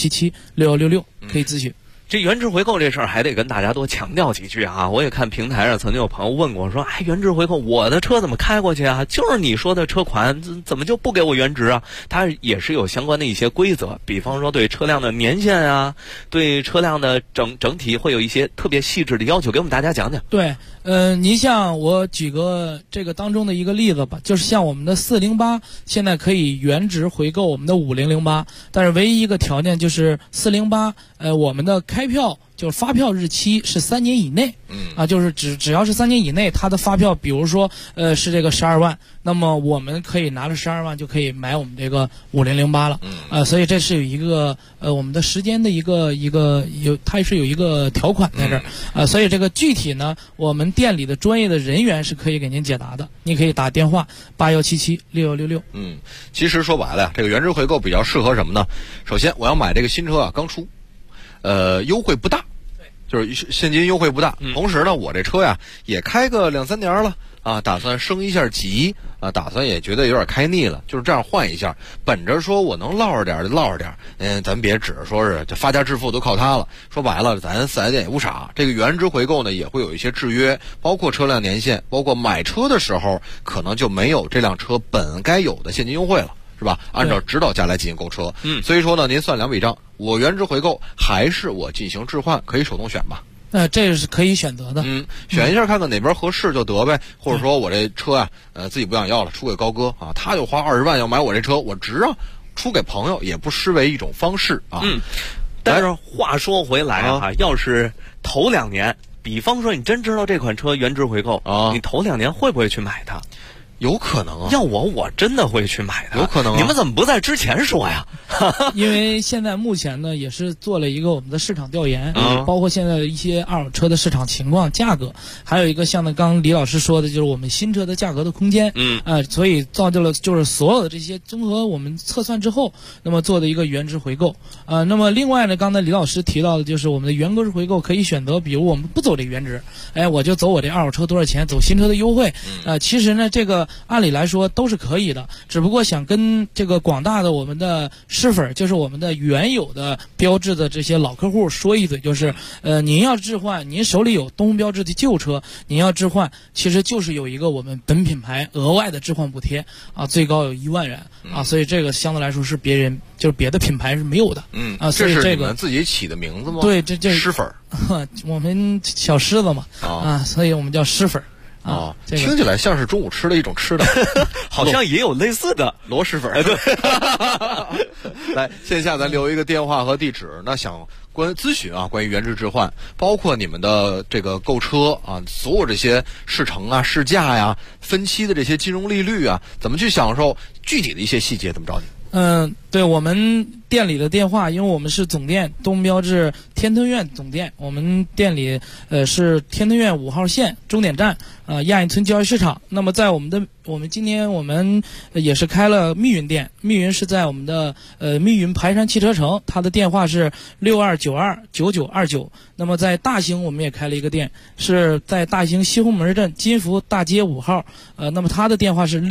81776166可以咨询。 这原值回购这事儿还得跟大家多强调几句啊！我也看平台上曾经有朋友问过说，原值回购，我的车怎么开过去啊？就是你说的车款，怎么就不给我原值啊？它也是有相关的一些规则，比方说对车辆的年限啊，对车辆的整体会有一些特别细致的要求，给我们大家讲讲。 对，您像我举个这个当中的一个例子吧，就是像我们的408现在可以原值回购我们的5008，但是唯一一个条件就是408，我们的开票就是发票日期是3年以内，就是只要是3年以内，他的发票，比如说是这个12万，那么我们可以拿着12万就可以买我们这个5008了，所以这是有一个我们的时间的它是有一个条款在这儿，所以这个具体呢，我们店里的专业的人员是可以给您解答的，你可以打电话81776166。 其实说白了呀，这个原值回购比较适合什么呢？首先我要买这个新车啊，刚出。优惠不大，就是现金优惠不大。同时呢，我这车呀也开个2-3年了啊，打算升一下级啊，打算也觉得有点开腻了，就是这样换一下，本着说我能落着点就落着点，咱别指着说是这发家致富都靠它了。说白了，咱4S店也不傻，这个原值回购呢也会有一些制约，包括车辆年限，包括买车的时候可能就没有这辆车本该有的现金优惠了。是吧？按照指导价来进行购车，所以说呢，您算2笔账，我原值回购还是我进行置换，可以手动选吧？ 这是可以选择的。 选一下看看哪边合适就得呗。或者说我这车啊，自己不想要了，出给高哥啊，他就花20万要买我这车，我值啊，出给朋友也不失为一种方式啊。 但是话说回来啊，要是头2年，比方说你真知道这款车原值回购啊，你头2年会不会去买它？ 有可能啊， 要我真的会去买的。 有可能你们怎么不在之前说呀？ 因为现在目前呢，也是做了一个我们的市场调研，包括现在的一些二手车的市场情况、价格，还有一个像刚刚李老师说的，就是我们新车的价格的空间。所以造就了就是所有的这些综合我们测算之后，那么做的一个原值回购。那么另外呢，刚才李老师提到的就是我们的原值回购可以选择，比如我们不走这个原值，我就走我这二手车多少钱，走新车的优惠。其实呢，这个按理来说都是可以的，只不过想跟这个广大的我们的湿粉，就是我们的原有的标致的这些老客户说一嘴，就是您要置换，您手里有东风标致的旧车，您要置换，其实就是有一个我们本品牌额外的置换补贴啊，最高有1万元啊，所以这个相对来说是别的品牌是没有的。所以这是你们自己起的名字吗？ 对，这湿粉， 我们小狮子嘛所以我们叫湿粉。 听起来像是中午吃的一种吃的， 好像也有类似的螺蛳粉。对，来线下咱留一个电话和地址。那想咨询关于原值置换，包括你们的这个购车所有这些试乘试驾呀、分期的这些金融利率怎么去享受，具体的一些细节怎么找你？ 对，我们店里的电话，因为我们是总店东风标致天通苑总店，我们店里是天通苑5号线终点站亚运村交易市场。那么在我们今天我们也是开了密云店，密云是在我们的密云排山汽车城，它的电话是62929929。那么在大兴我们也开了一个店，是在大兴西红门镇金福大街5号，那么它的电话是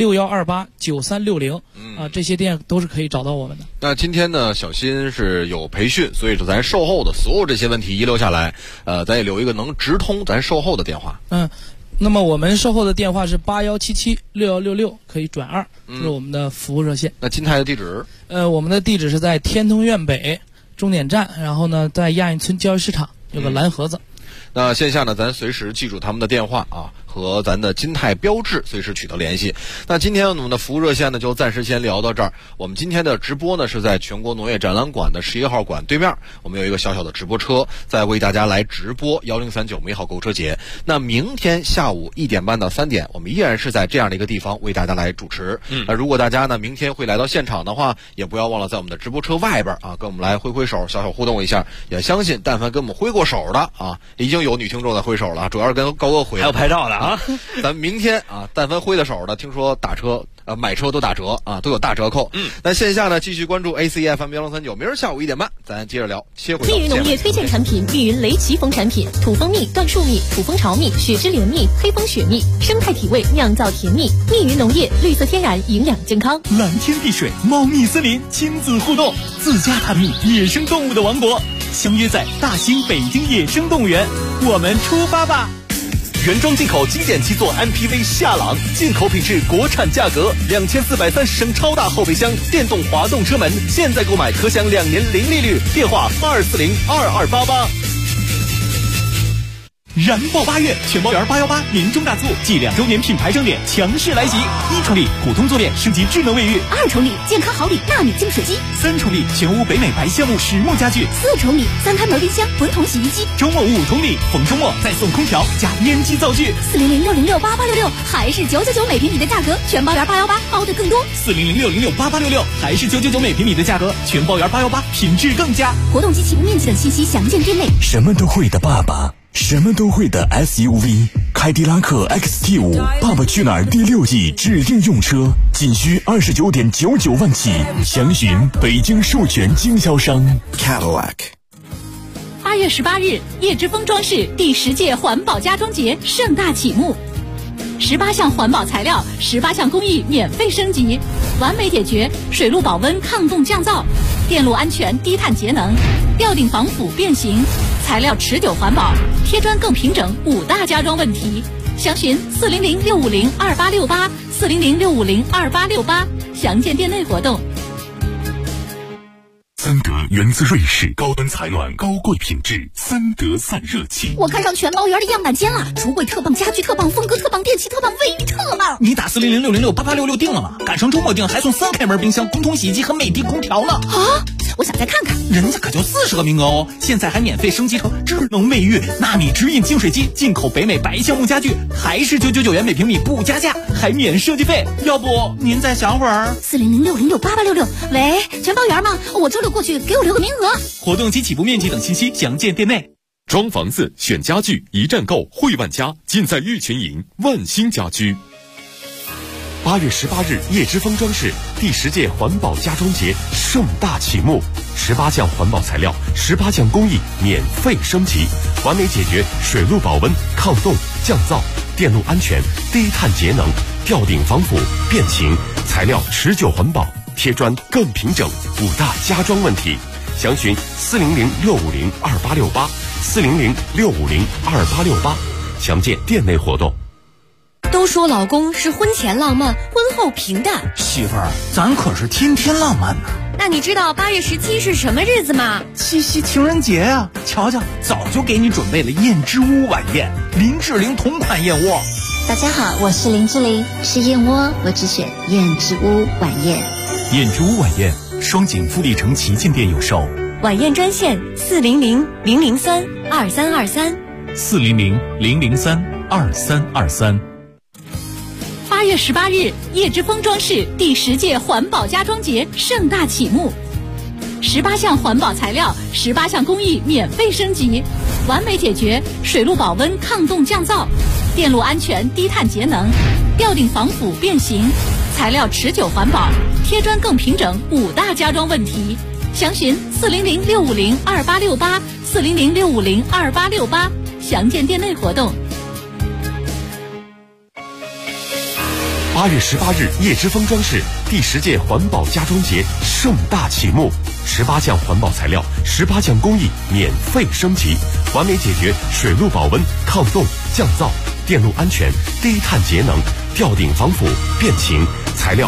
61289360这些店都是可以找到我们的。 那今天呢，小新是有培训，所以说咱售后的所有这些问题遗留下来，咱也留一个能直通咱售后的电话。 那么我们售后的电话是81776166，可以转2，这是我们的服务热线。 那金泰的地址？ 我们的地址是在天通苑北终点站，然后呢，在亚运村交易市场有个蓝盒子。 那线下呢，咱随时记住他们的电话和咱的金泰标致随时取得联系。那今天我们的服务热线呢，就暂时先聊到这儿。我们今天的直播呢，是在全国农业展览馆的11号馆对面，我们有一个小小的直播车，在为大家来直播1039美好购车节。那明天下午1点半到3点，我们依然是在这样的一个地方为大家来主持。那如果大家呢明天会来到现场的话，也不要忘了在我们的直播车外边跟我们来挥挥手，小小互动一下。也相信但凡跟我们挥过手的已经有女听众在挥手了，主要是跟高哥挥， 还有拍照的咱明天但凡挥的手的，听说打车买车都打折都有大折扣。那线下呢继续关注 ACFM 1039，明儿下午1点半咱接着聊。 密云农业推荐产品：密云雷奇蜂产品，土蜂蜜、椴树蜜、土蜂巢蜜、雪之岭蜜、黑蜂雪蜜，生态体味，酿造甜蜜。密云农业，绿色天然，营养健康。 蓝天碧水，猫蜜森林，亲子互动，自家探秘野生动物的王国，相约在大兴北京野生动物园，我们出发吧！ 原装进口经典7座 MPV 夏朗，进口品质，国产价格，2430升超大后备箱，电动滑动车门，现在购买可享2年零利率。电话82402288。 燃爆8月，全包圆818年终大促暨2周年品牌盛典强势来袭！1重礼普通坐垫升级智能卫浴 ，2重礼健康好礼纳米净水机 ，3重礼全屋北美白橡木实木家具 ，4重礼3开门冰箱滚筒洗衣机。 周末5重礼，逢周末再送空调加烟机灶具。 40060688866还是999每平米的价格，全包圆818包的更多。 40060688866还是999每平米的价格，全包圆818品质更佳。 活动及起步面积等信息详见店内。 什么都会的爸爸，什么都会的 SUV， 凯迪拉克 XT5， 爸爸去哪儿第6季指定用车，仅需29.99万起，详询北京授权经销商 Cadillac。 8月18日，叶之峰装饰第10届环保家装节盛大启幕，18项环保材料，18项工艺免费升级，完美解决水路保温抗冻降噪、电路安全低碳节能、吊顶防腐变形、材料持久环保、贴砖更平整5大家装问题。详询40065028868，40065028868，详见店内活动。 三德源自瑞士，高端采暖，高贵品质，三德散热器。 我看上全包圆的样板间了，橱柜特棒，家具特棒，风格特棒，电器特棒，卫浴特棒。 你打40060688866订了吗？赶上周末订还送3开门冰箱、滚筒洗衣机和美的空调呢。 啊！我想再看看， 人家可就40个名额哦！现在还免费升级成智能卫浴、纳米直饮净水机，进口北美白橡木家具，还是999元每平米不加价，还免设计费。要不您再想会儿 ？40060688866，喂，全包圆吗？我周6过去，给我留个名额。 活动及起步面积等信息详见店内。 装房子选家具，一站购汇万家，尽在玉群营万兴家居。8月18日，叶之峰装饰第10届环保家装节盛大启幕，18项环保材料，18项工艺免费升级，完美解决水路保温、抗冻、降噪、电路安全、低碳节能。 吊顶防腐变形，材料持久环保，贴砖更平整，5大家装问题。详询400-650-2868，400-650-2868，详见店内活动。 都说老公是婚前浪漫，婚后平淡。 媳妇儿，咱可是天天浪漫呢。 那你知道8月17是什么日子吗？ 七夕情人节啊！瞧瞧，早就给你准备了燕之屋晚宴，林志玲同款燕窝。 大家好，我是林志玲，吃燕窝我只选燕之屋晚宴。 燕之屋晚宴，双井富力城旗舰店有售。 晚宴专线400-003-2323，400-003-2323。 8月18日，叶之峰装饰第10届环保家装节盛大启幕，18项环保材料，18项工艺免费升级，完美解决水路保温抗冻降噪、电路安全低碳节能、吊顶防腐变形、材料持久环保、贴砖更平整5大家装问题。详询400-650-2868，400-650-2868，详见店内活动。 8月18日，叶之峰装饰第10届环保家装节盛大启幕，18项环保材料，18项工艺免费升级，完美解决水路保温、抗冻、降噪、电路安全、低碳节能、吊顶防腐变形，材料